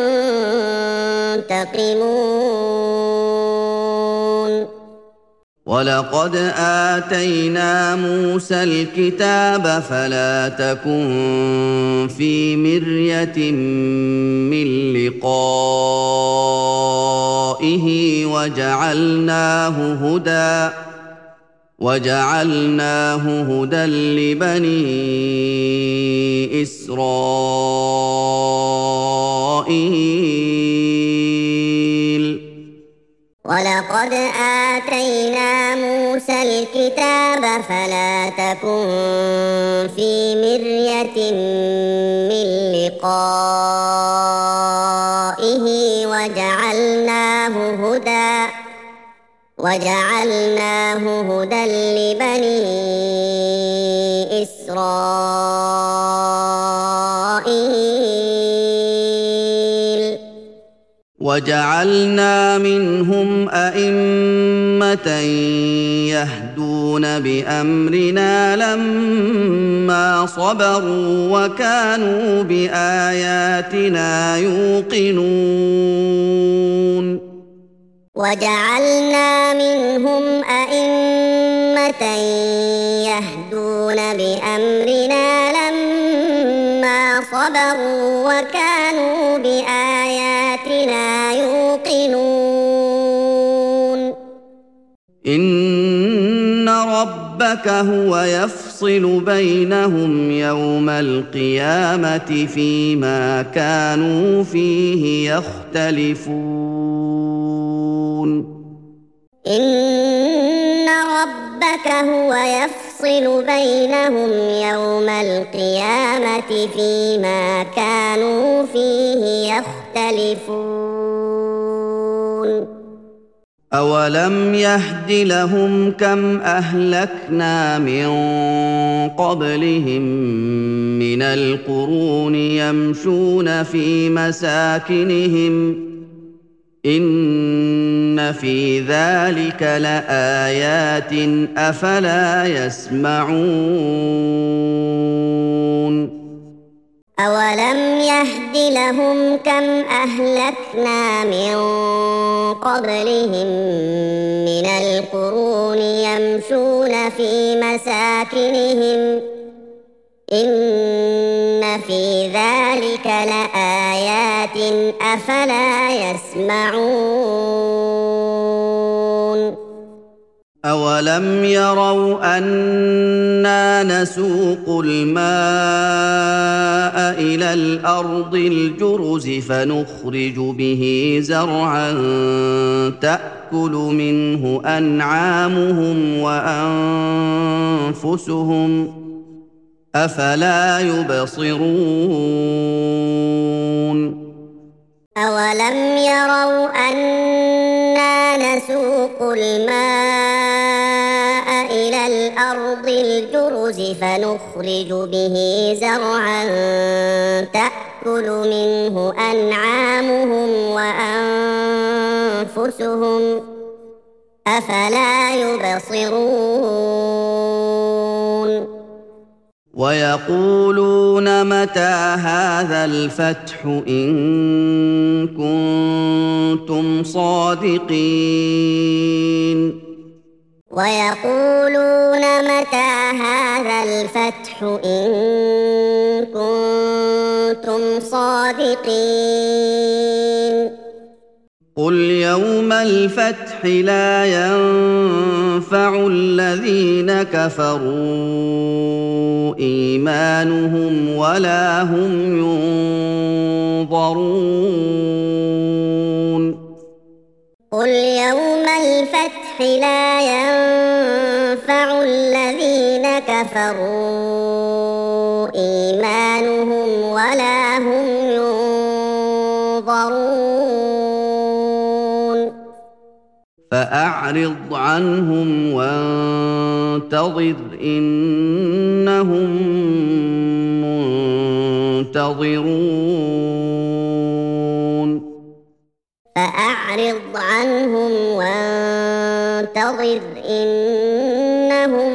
[SPEAKER 2] منتقمون ولقد
[SPEAKER 1] آتينا موسى الكتاب فلا تكن في مرية من لقائه وجعلناه هدى وجعلناه هدى لبني إسرائيل
[SPEAKER 2] ولقد آتينا موسى الكتاب فلا تكن في مرية من لقائه وجعلناه هدى وجعلناه هدى لبني إسرائيل
[SPEAKER 1] وجعلنا منهم أئمة يهدون بأمرنا لما صبروا وكانوا بآياتنا يوقنون
[SPEAKER 2] وجعلنا منهم أئمة يهدون بأمرنا لما صبروا وكانوا بآياتنا يوقنون
[SPEAKER 1] إن ربك هو يفصل بينهم يوم القيامة فيما كانوا فيه يختلفون
[SPEAKER 2] إن ربك هو يفصل بينهم يوم القيامة فيما كانوا فيه يختلفون
[SPEAKER 1] أولم يهد لهم كم أهلكنا من قبلهم من القرون يمشون في مساكنهم إن في ذلك لآيات أفلا يسمعون
[SPEAKER 2] أولم يهد لهم كم أهلكنا من قبلهم من القرون يمشون في مساكنهم إن في ذلك لآيات أفلا يسمعون
[SPEAKER 1] أَوَلَمْ يَرَوْا أَنَّا نَسُوقُ الْمَاءَ إِلَى الْأَرْضِ الْجُرُزِ فَنُخْرِجُ بِهِ زَرْعًا تَأْكُلُ مِنْهُ أَنْعَامُهُمْ وَأَنفُسُهُمْ ۖ أَفَلَا يُبْصِرُونَ
[SPEAKER 2] أَوَلَمْ يَرَوْا أَنَّا نَسُوقُ الْمَاءَ إِلَى الْأَرْضِ الْجُرُزِ فَنُخْرِجُ بِهِ زَرْعًا تَأْكُلُ مِنْهُ أَنْعَامُهُمْ وَأَنفُسُهُمْ ۖ أَفَلَا يُبْصِرُونَ
[SPEAKER 1] وَيَقُولُونَ مَتَىٰ هَٰذَا الْفَتْحُ إِن كُنتُمْ صَادِقِينَ
[SPEAKER 2] وَيَقُولُونَ مَتَىٰ هَٰذَا الْفَتْحُ إِن كُنتُمْ صَادِقِينَ
[SPEAKER 1] قُلْ يَوْمَ الْفَتْحِ لَا يَنفَعُ الَّذِينَ كَفَرُوا إِيمَانُهُمْ وَلَا هُمْ يُنظَرُونَ
[SPEAKER 2] قُلْ يَوْمَ الْفَتْحِ لَا يَنفَعُ الَّذِينَ كَفَرُوا إِيمَانُهُمْ وَلَا هُمْ يُنظَرُونَ
[SPEAKER 1] فَأَعْرِضْ عَنْهُمْ وَانتَظِرْ إِنَّهُم مُّنتَظِرُونَ
[SPEAKER 2] فَأَعْرِضْ عَنْهُمْ وَانتَظِرْ إِنَّهُم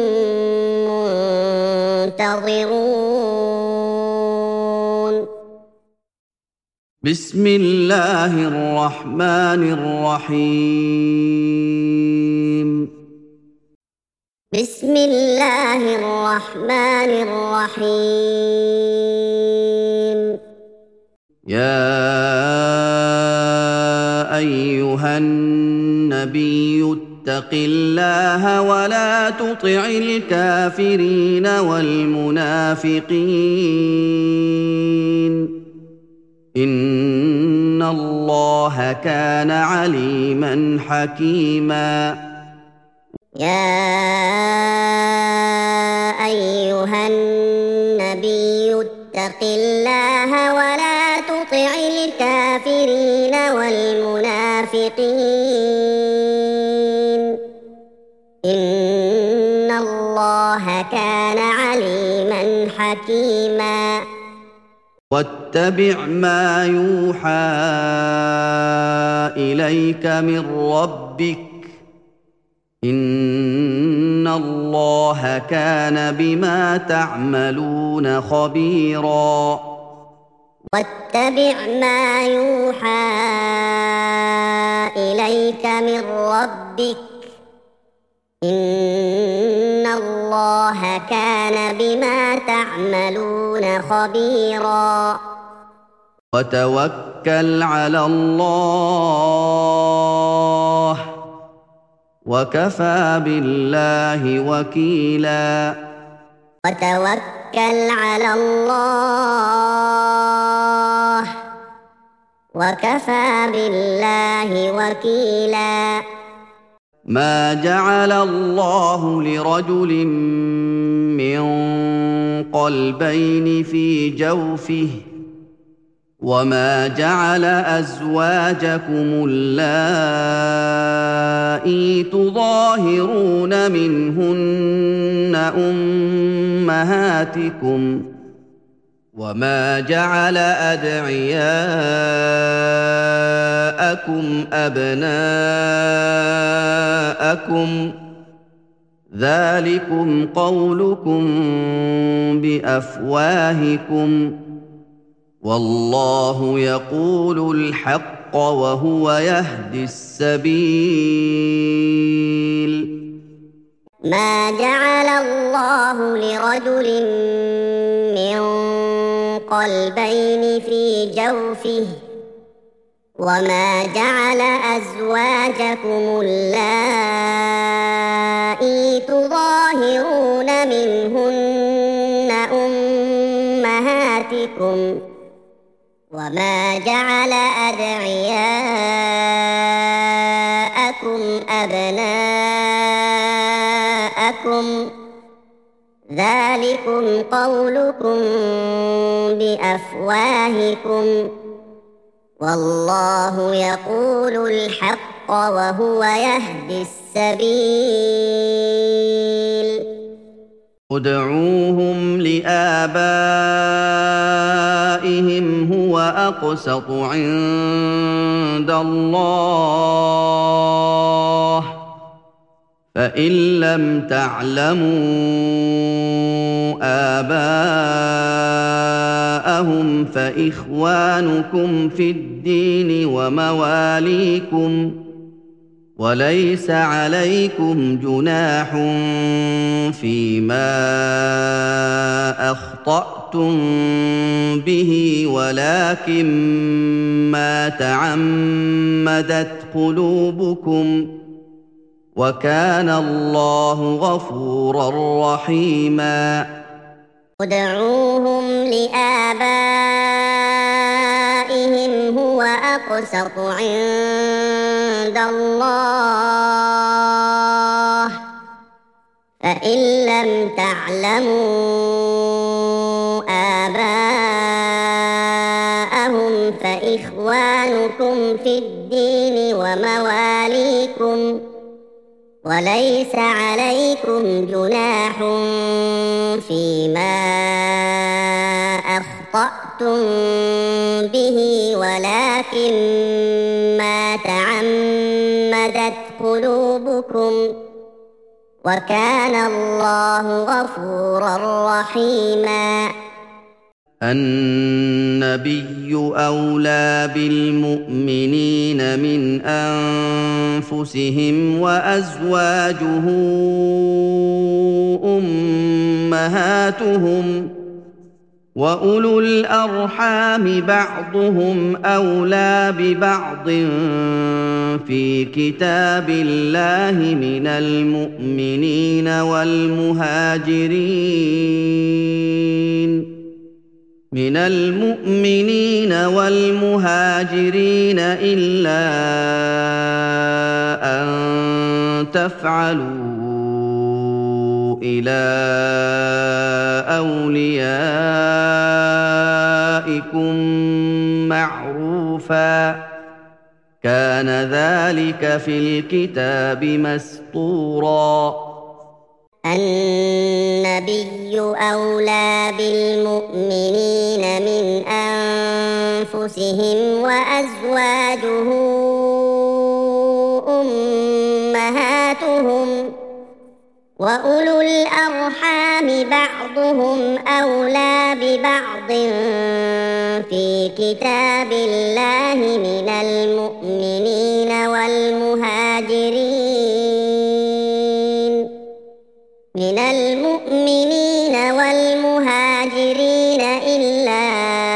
[SPEAKER 2] مُّنتَظِرُونَ
[SPEAKER 1] بسم الله الرحمن الرحيم
[SPEAKER 2] بسم الله الرحمن الرحيم
[SPEAKER 1] يا أيها النبي اتق الله ولا تطع الكافرين والمنافقين إن الله كان عليما حكيما
[SPEAKER 2] يا أيها النبي اتق الله ولا تطع الكافرين والمنافقين إن الله كان عليما حكيما
[SPEAKER 1] واتبع ما يوحى إليك من ربك إن الله كان بما تعملون خبيرا
[SPEAKER 2] واتبع ما يوحى إليك من ربك إن الله كان بما تعملون خبيرا
[SPEAKER 1] وتوكل على الله وكفى بالله وكيلا
[SPEAKER 2] وتوكل على الله وكفى بالله وكيلا
[SPEAKER 1] ما جعل الله لرجل من قلبين في جوفه وما جعل أزواجكم اللائي تظاهرون منهن أمهاتكم وما جعل أدعياءكم أبناءكم ذلكم قولكم بأفواهكم والله يقول الحق وهو يهدي السبيل
[SPEAKER 2] ما جعل الله لرجل من قلبين في جوفه وما جعل أزواجكم اللائي تظاهرون منهن أمهاتكم وما جعل أدعياءكم أبناءكم ذلكم قولكم بأفواهكم والله يقول الحق وهو يهدي السبيل
[SPEAKER 1] ادعوهم لآبائهم هو أقسط عند الله فإن لم تعلموا آباءهم فإخوانكم في الدين ومواليكم وليس عليكم جناح فيما أخطأتم به ولكن ما تعمدت قلوبكم وكان الله غفورا رحيما
[SPEAKER 2] ادعوهم لآبائهم هو أقسط عند الله فإن لم تعلموا آباءهم فإخوانكم في الدين ومواليكم وليس عليكم جناح فيما أخطأتم به ولكن ما تعمدت قلوبكم وكان الله غفورا رحيما
[SPEAKER 1] النبي أولى بالمؤمنين من أنفسهم وأزواجه أمهاتهم وأولو الأرحام بعضهم أولى ببعض في كتاب الله من المؤمنين والمهاجرين من المؤمنين والمهاجرين إلا أن تفعلوا إلى أوليائكم معروفا كان ذلك في الكتاب مسطورا
[SPEAKER 2] النبي أولى بالمؤمنين من أنفسهم وأزواجه أمهاتهم وأولو الأرحام بعضهم أولى ببعض في كتاب الله من المؤمنين والمهاجرين من المؤمنين والمهاجرين إلا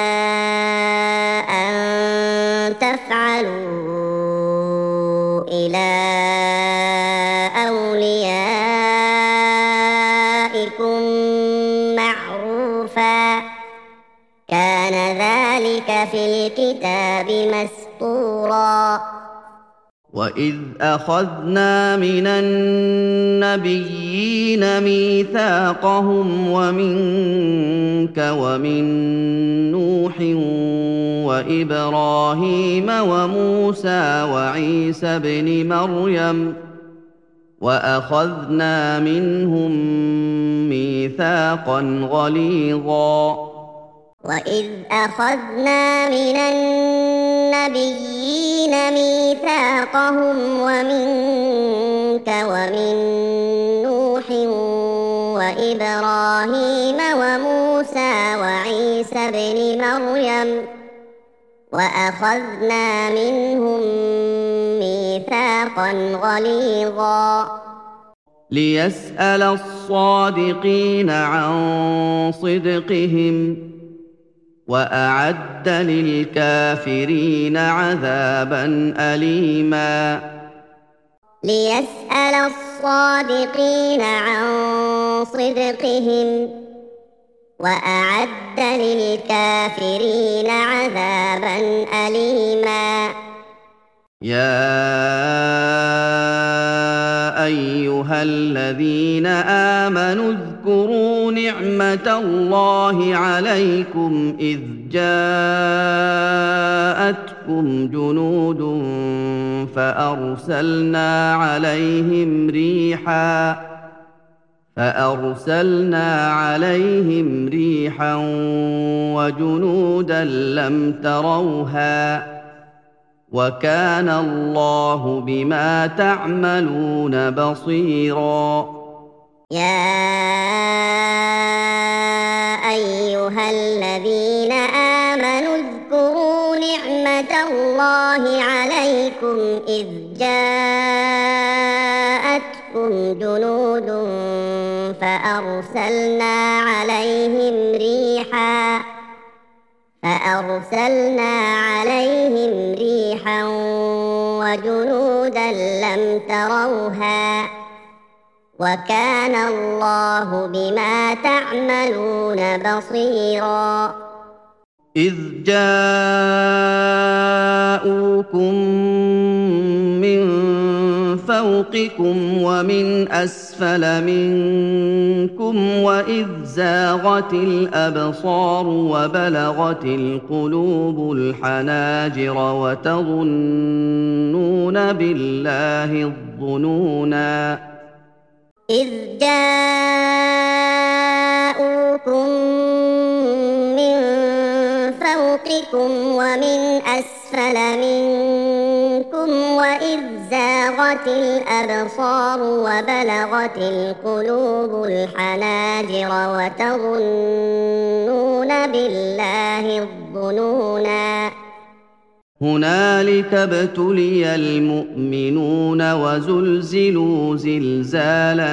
[SPEAKER 2] أن تفعلوا إلى أوليائكم معروفا كان ذلك في الكتاب مسطورا
[SPEAKER 1] وإذ أخذنا من النبيين ميثاقهم ومنك ومن نوح وإبراهيم وموسى وعيسى ابن مريم وأخذنا منهم ميثاقا غليظا
[SPEAKER 2] وإذ أخذنا من النبيين ميثاقهم ومنك ومن نوح وإبراهيم وموسى وعيسى ابن مريم وأخذنا منهم ميثاقا غليظا
[SPEAKER 1] ليسأل الصادقين عن صدقهم وأعد للكافرين عذابا أليما
[SPEAKER 2] ليسأل الصادقين عن صدقهم وأعد للكافرين عذابا أليما
[SPEAKER 1] يا أيها الذين آمنوا اذكروا نعمة الله عليكم إذ جاءتكم جنود فأرسلنا عليهم ريحا فأرسلنا عليهم ريحا وجنودا لم تروها وكان الله بما تعملون بصيرا
[SPEAKER 2] يا أيها الذين آمنوا اذكروا نعمة الله عليكم إذ جاءتكم جنود فأرسلنا عليهم ريحا فأرسلنا عليهم ريحا وجنودا لم تروها وكان الله بما تعملون بصيرا
[SPEAKER 1] إذ جاءوكم من فوقكم ومن أسفل منكم وإذ زاغت الأبصار وبلغت القلوب الحناجر وتظنون بالله الظنونا
[SPEAKER 2] إذ جاءوكم من فوقكم ومن أسفل منكم وإذ زاغت الأبصار وبلغت القلوب الحناجر وتظنون بالله الظنونا
[SPEAKER 1] هنالك ابتلي المؤمنون وزلزلوا زلزالا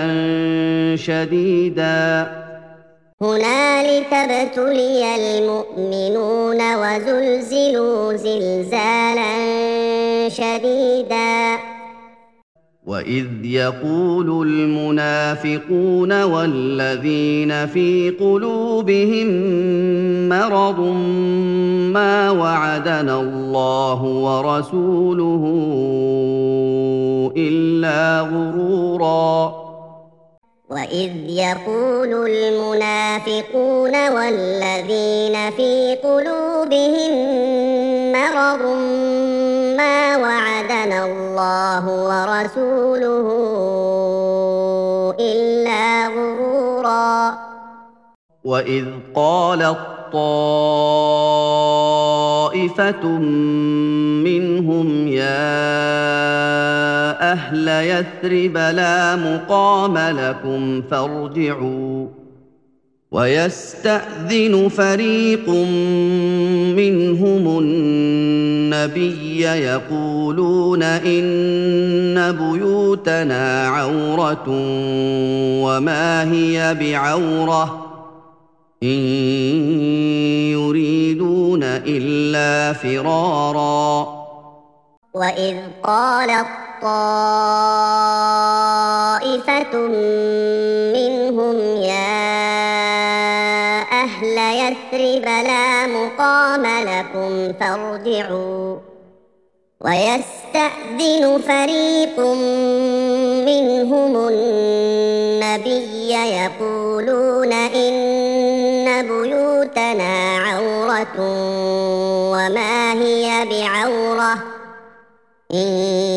[SPEAKER 1] شديدا
[SPEAKER 2] هنالك ابتلي المؤمنون وزلزلوا زلزالا شديدا
[SPEAKER 1] وإذ يقول المنافقون والذين في قلوبهم مرض ما وعدنا الله ورسوله إلا غرورا
[SPEAKER 2] وإذ يقول المنافقون والذين في قلوبهم مرض ما وعدنا الله ورسوله إلا غرورا
[SPEAKER 1] وإذ قالت طائفة منهم يا أهل يثرب لا مقام لكم فارجعوا ويستأذن فريق منهم النبي يقولون إن بيوتنا عورة وما هي بعورة إن يريدون إلا فرارا
[SPEAKER 2] وإذ قالت طائفة منهم يا أهل يثرب لا مقام لكم فارجعوا ويستأذن فريق منهم النبي يقولون إن بيوتنا عورة وما هي بعورة إن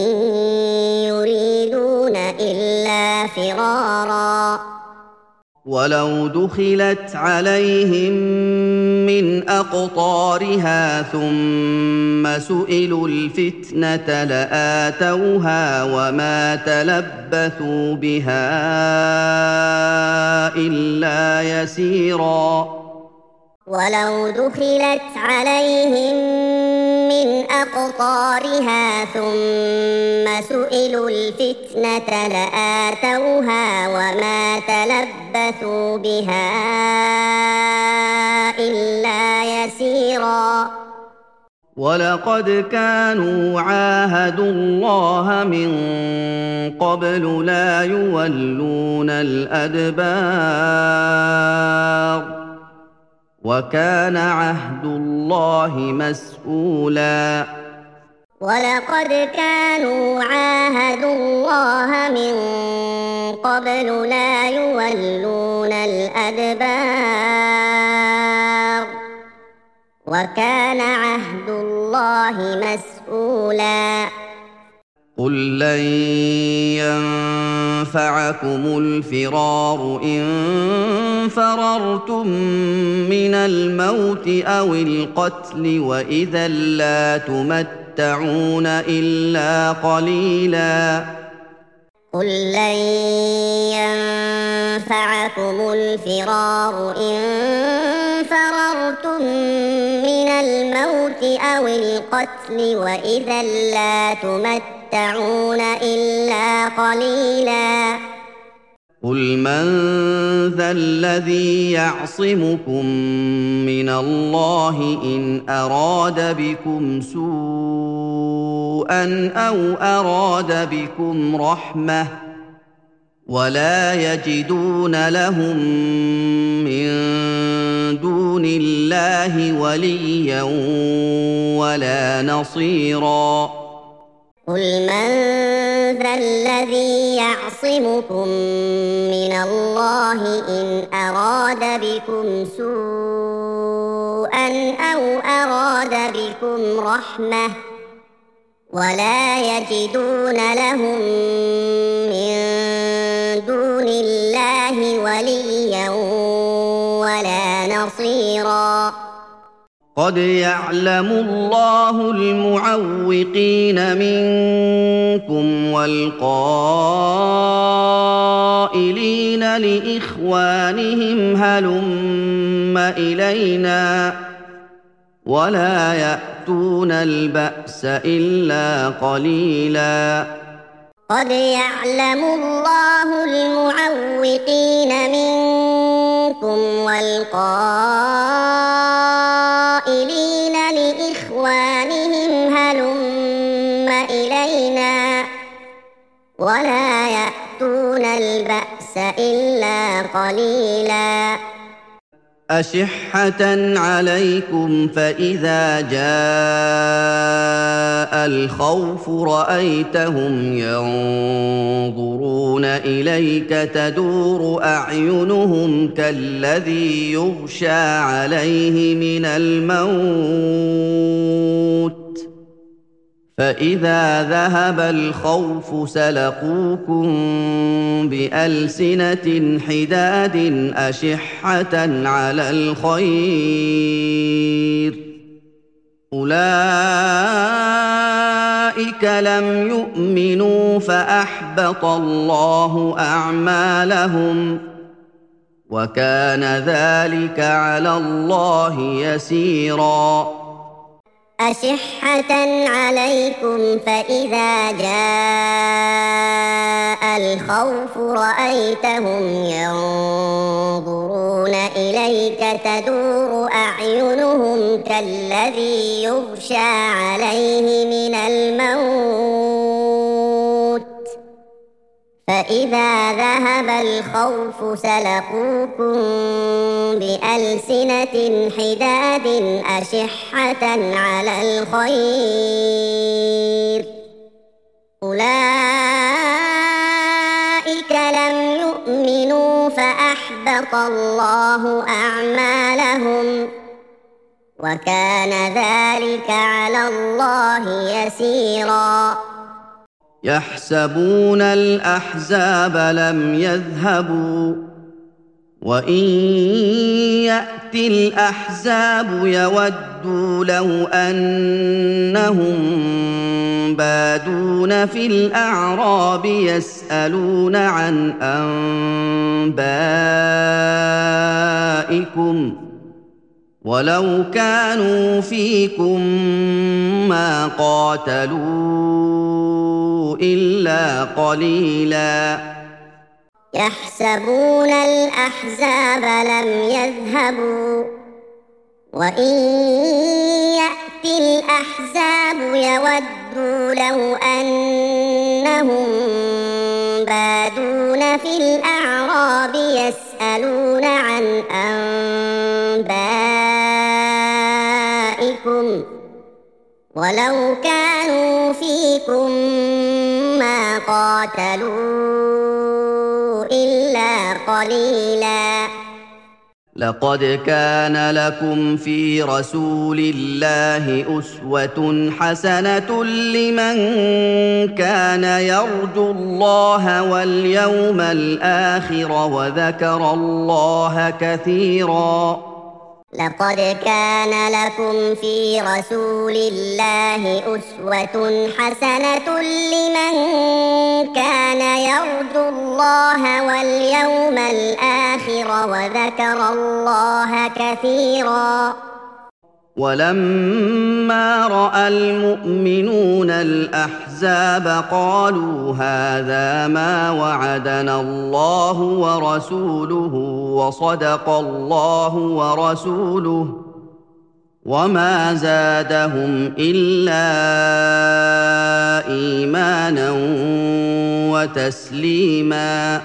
[SPEAKER 2] يريدون إلا فرارا
[SPEAKER 1] ولو دخلت عليهم من أقطارها ثم سئلوا الفتنة لآتوها وما تلبثوا بها إلا يسيرا
[SPEAKER 2] ولو دخلت عليهم من أقطارها ثم سئلوا الفتنة لآتوها وما تلبثوا بها إلا يسيرا
[SPEAKER 1] ولقد كانوا عاهدوا الله من قبل لا يولون الأدبار وكان عهد الله مسؤولا
[SPEAKER 2] ولقد كانوا عاهدوا الله من قبل لا يولون الأدبار وكان عهد الله مسؤولا
[SPEAKER 1] قل لن ينفعكم الفرار إن فررتم من الموت أو القتل وإذا لا تمتعون إلا قليلا
[SPEAKER 2] قل لن ينفعكم الفرار إن فررتم من الموت أو القتل وإذا لا تمتعون إلا قليلا
[SPEAKER 1] قل من ذا الذي يعصمكم من الله إن أراد بكم سوءا أو أراد بكم رحمة ولا يجدون لهم من دون الله وليا ولا نصيرا
[SPEAKER 2] قل من ذا الذي يعصمكم من الله إن أراد بكم سوءا أو أراد بكم رحمة ولا يجدون لهم من دون الله وليا ولا نصيرا
[SPEAKER 1] قد يعلم الله المعوقين منكم والقائلين لإخوانهم هلم إلينا ولا يأتون البأس إلا قليلا
[SPEAKER 2] قد يعلم الله المعوقين منكم والقائلين لإخوانهم هلم إلينا ولا يأتون البأس إلا قليلا
[SPEAKER 1] أشحة عليكم فإذا جاء الخوف رأيتهم ينظرون إليك تدور أعينهم كالذي يغشى عليه من الموت فإذا ذهب الخوف سلقوكم بألسنة حداد أشحة على الخير أولئك لم يؤمنوا فأحبط الله أعمالهم وكان ذلك على الله يسيرا
[SPEAKER 2] أشحة عليكم فإذا جاء الخوف رأيتهم ينظرون إليك تدور أعينهم كالذي يغشى عليه من الموت فإذا ذهب الخوف سلقوكم بألسنة حداد أشحة على الخير أولئك لم يؤمنوا فأحبط الله أعمالهم وكان ذلك على الله يسيرا
[SPEAKER 1] يحسبون الأحزاب لم يذهبوا وإن يأتي الأحزاب يودوا لو أنهم بادون في الأعراب يسألون عن أنبائكم ولو كانوا فيكم ما قاتلوا إلا قليلا
[SPEAKER 2] يحسبون الأحزاب لم يذهبوا وإن يأتي الأحزاب يودوا لو أنهم بادون في الأعراب يسألون عن أنبائكم ولو كانوا فيكم ما قاتلوا إلا قليلا.
[SPEAKER 1] لقد كان لكم في رسول الله أسوة حسنة لمن كان يرجو الله واليوم الآخر وذكر الله كثيرا.
[SPEAKER 2] لقد كان لكم في رسول الله أسوة حسنة لمن كان يرجو الله واليوم الآخر وذكر الله كثيرا.
[SPEAKER 1] ولما رأى المؤمنون الأحزاب قالوا هذا ما وعدنا الله ورسوله وصدق الله ورسوله وما زادهم إلا إيمانا وتسليما.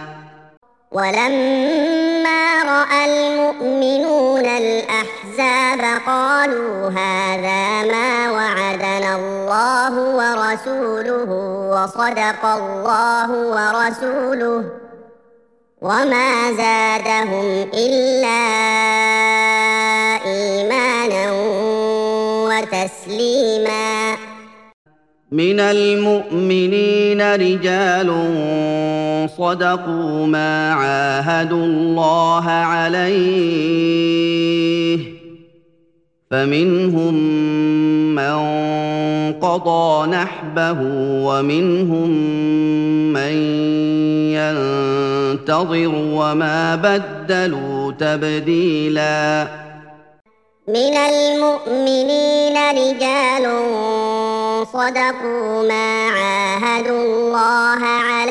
[SPEAKER 2] ولما رأى المؤمنون الأحزاب قالوا هذا ما وعدنا الله ورسوله وصدق الله ورسوله وما زادهم إلا إيمانا وتسليما.
[SPEAKER 1] من المؤمنين رجال صدقوا ما عاهدوا الله عليه فمنهم من قضى نحبه ومنهم من ينتظر وما بدلوا تبديلا.
[SPEAKER 2] من المؤمنين رجال صدقوا ما عاهدوا الله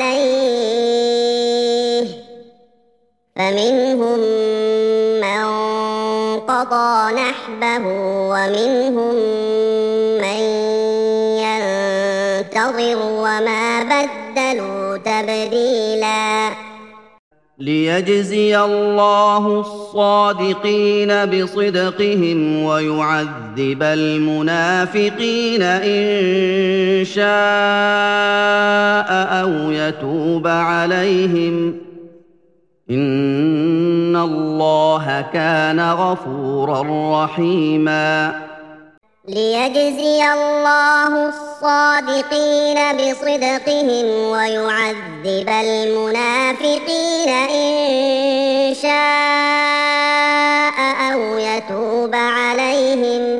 [SPEAKER 2] عليه فمنهم من قضى نحبه ومنهم من ينتظر وما بدلوا تبديلا.
[SPEAKER 1] ليجزي الله الصادقين بصدقهم ويعذب المنافقين إن شاء أو يتوب عليهم إن الله كان غفورا رحيما.
[SPEAKER 2] ليجزي الله الصادقين بصدقهم ويعذب المنافقين إن شاء أو يتوب عليهم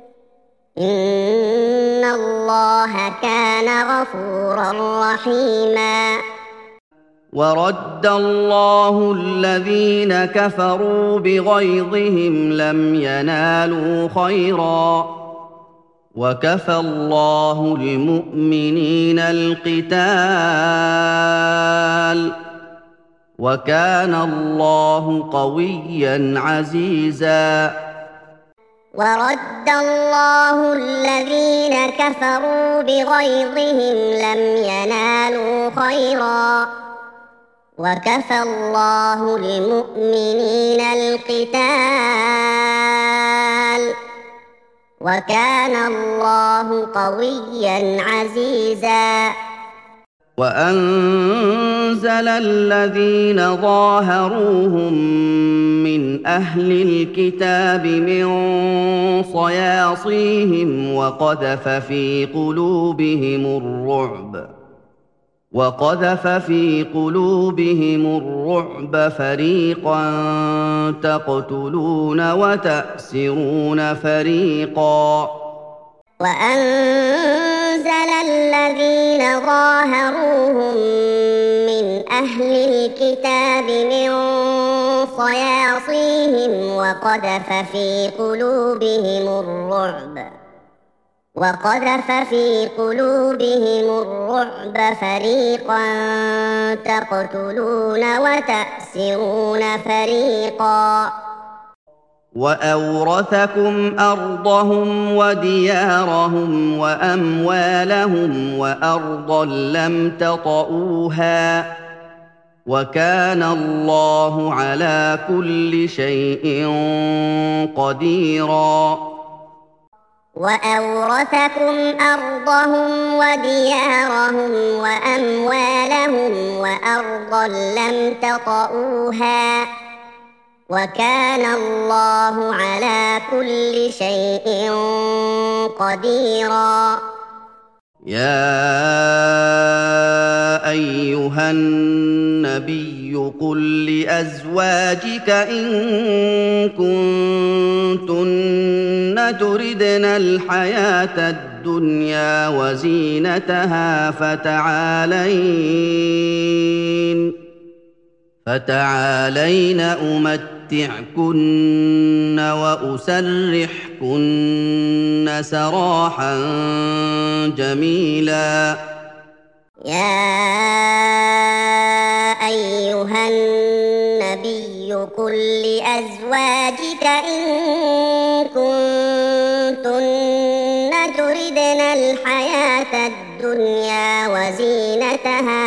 [SPEAKER 2] إن الله كان غفورا رحيما.
[SPEAKER 1] ورد الله الذين كفروا بغيظهم لم ينالوا خيرا وكفى الله المؤمنين القتال وكان الله قويا عزيزا.
[SPEAKER 2] ورد الله الذين كفروا بغيظهم لم ينالوا خيرا وكفى الله المؤمنين القتال وكان الله قويا عزيزا.
[SPEAKER 1] وأنزل الذين ظاهروهم من أهل الكتاب من صياصيهم وقذف في قلوبهم الرعب وقذف في قلوبهم الرعب فريقا تقتلون وتأسرون فريقا.
[SPEAKER 2] وأنزل الذين ظاهروهم من أهل الكتاب من صياصيهم وقذف في قلوبهم الرعب وقذف في قلوبهم الرعب فريقا تقتلون وتأسرون فريقا.
[SPEAKER 1] وأورثكم أرضهم وديارهم وأموالهم وأرضا لم تطئوها وكان الله على كل شيء قديرا.
[SPEAKER 2] وأورثكم أرضهم وديارهم وأموالهم وأرضا لم تطئوها وكان الله على كل شيء قديرا.
[SPEAKER 1] يا أيها النبي قل لأزواجك إن كنتن تردن الحياة الدنيا وزينتها فتعالين فتعالين أمتعكن وأسرحكن سراحا جميلا.
[SPEAKER 2] يا أيها النبي قل لأزواجك إن كنتن تردن الحياة الدنيا وزينتها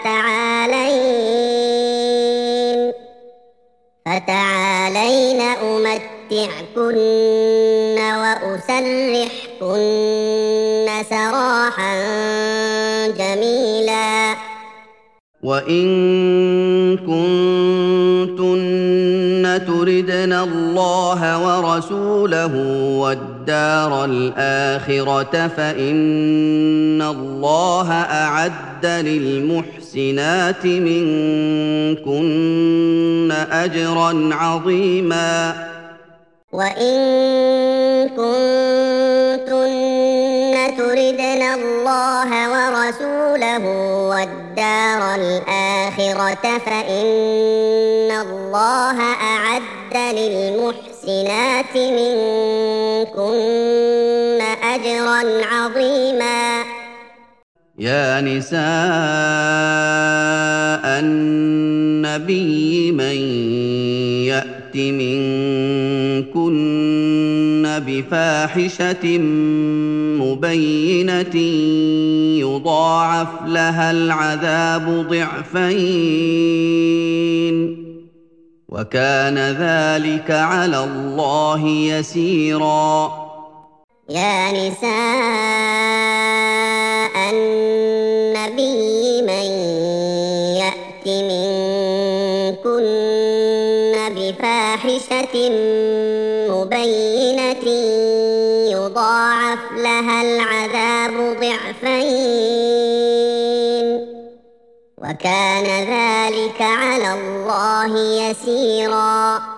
[SPEAKER 2] فتعالين فتعالين أمتعكن وأسرحكن سراحا جميلا.
[SPEAKER 1] وإن كنتن تردن الله ورسوله والدار الآخرة فإن الله أعد للمحسنات منكن أجرا عظيما.
[SPEAKER 2] وإن كنتن تردن الله ورسوله والدار الآخرة فإن الله أعد للمحسنات منكن أجرا عظيما.
[SPEAKER 1] يا نساء النبي من يأت منكن بفاحشة مبينة يضاعف لها العذاب ضعفين وكان ذلك على الله يسيرا.
[SPEAKER 2] يا نساء النبي من يأت منكن بفاحشة مبينة يضاعف لها العذاب ضعفين وكان ذلك على الله يسيرا.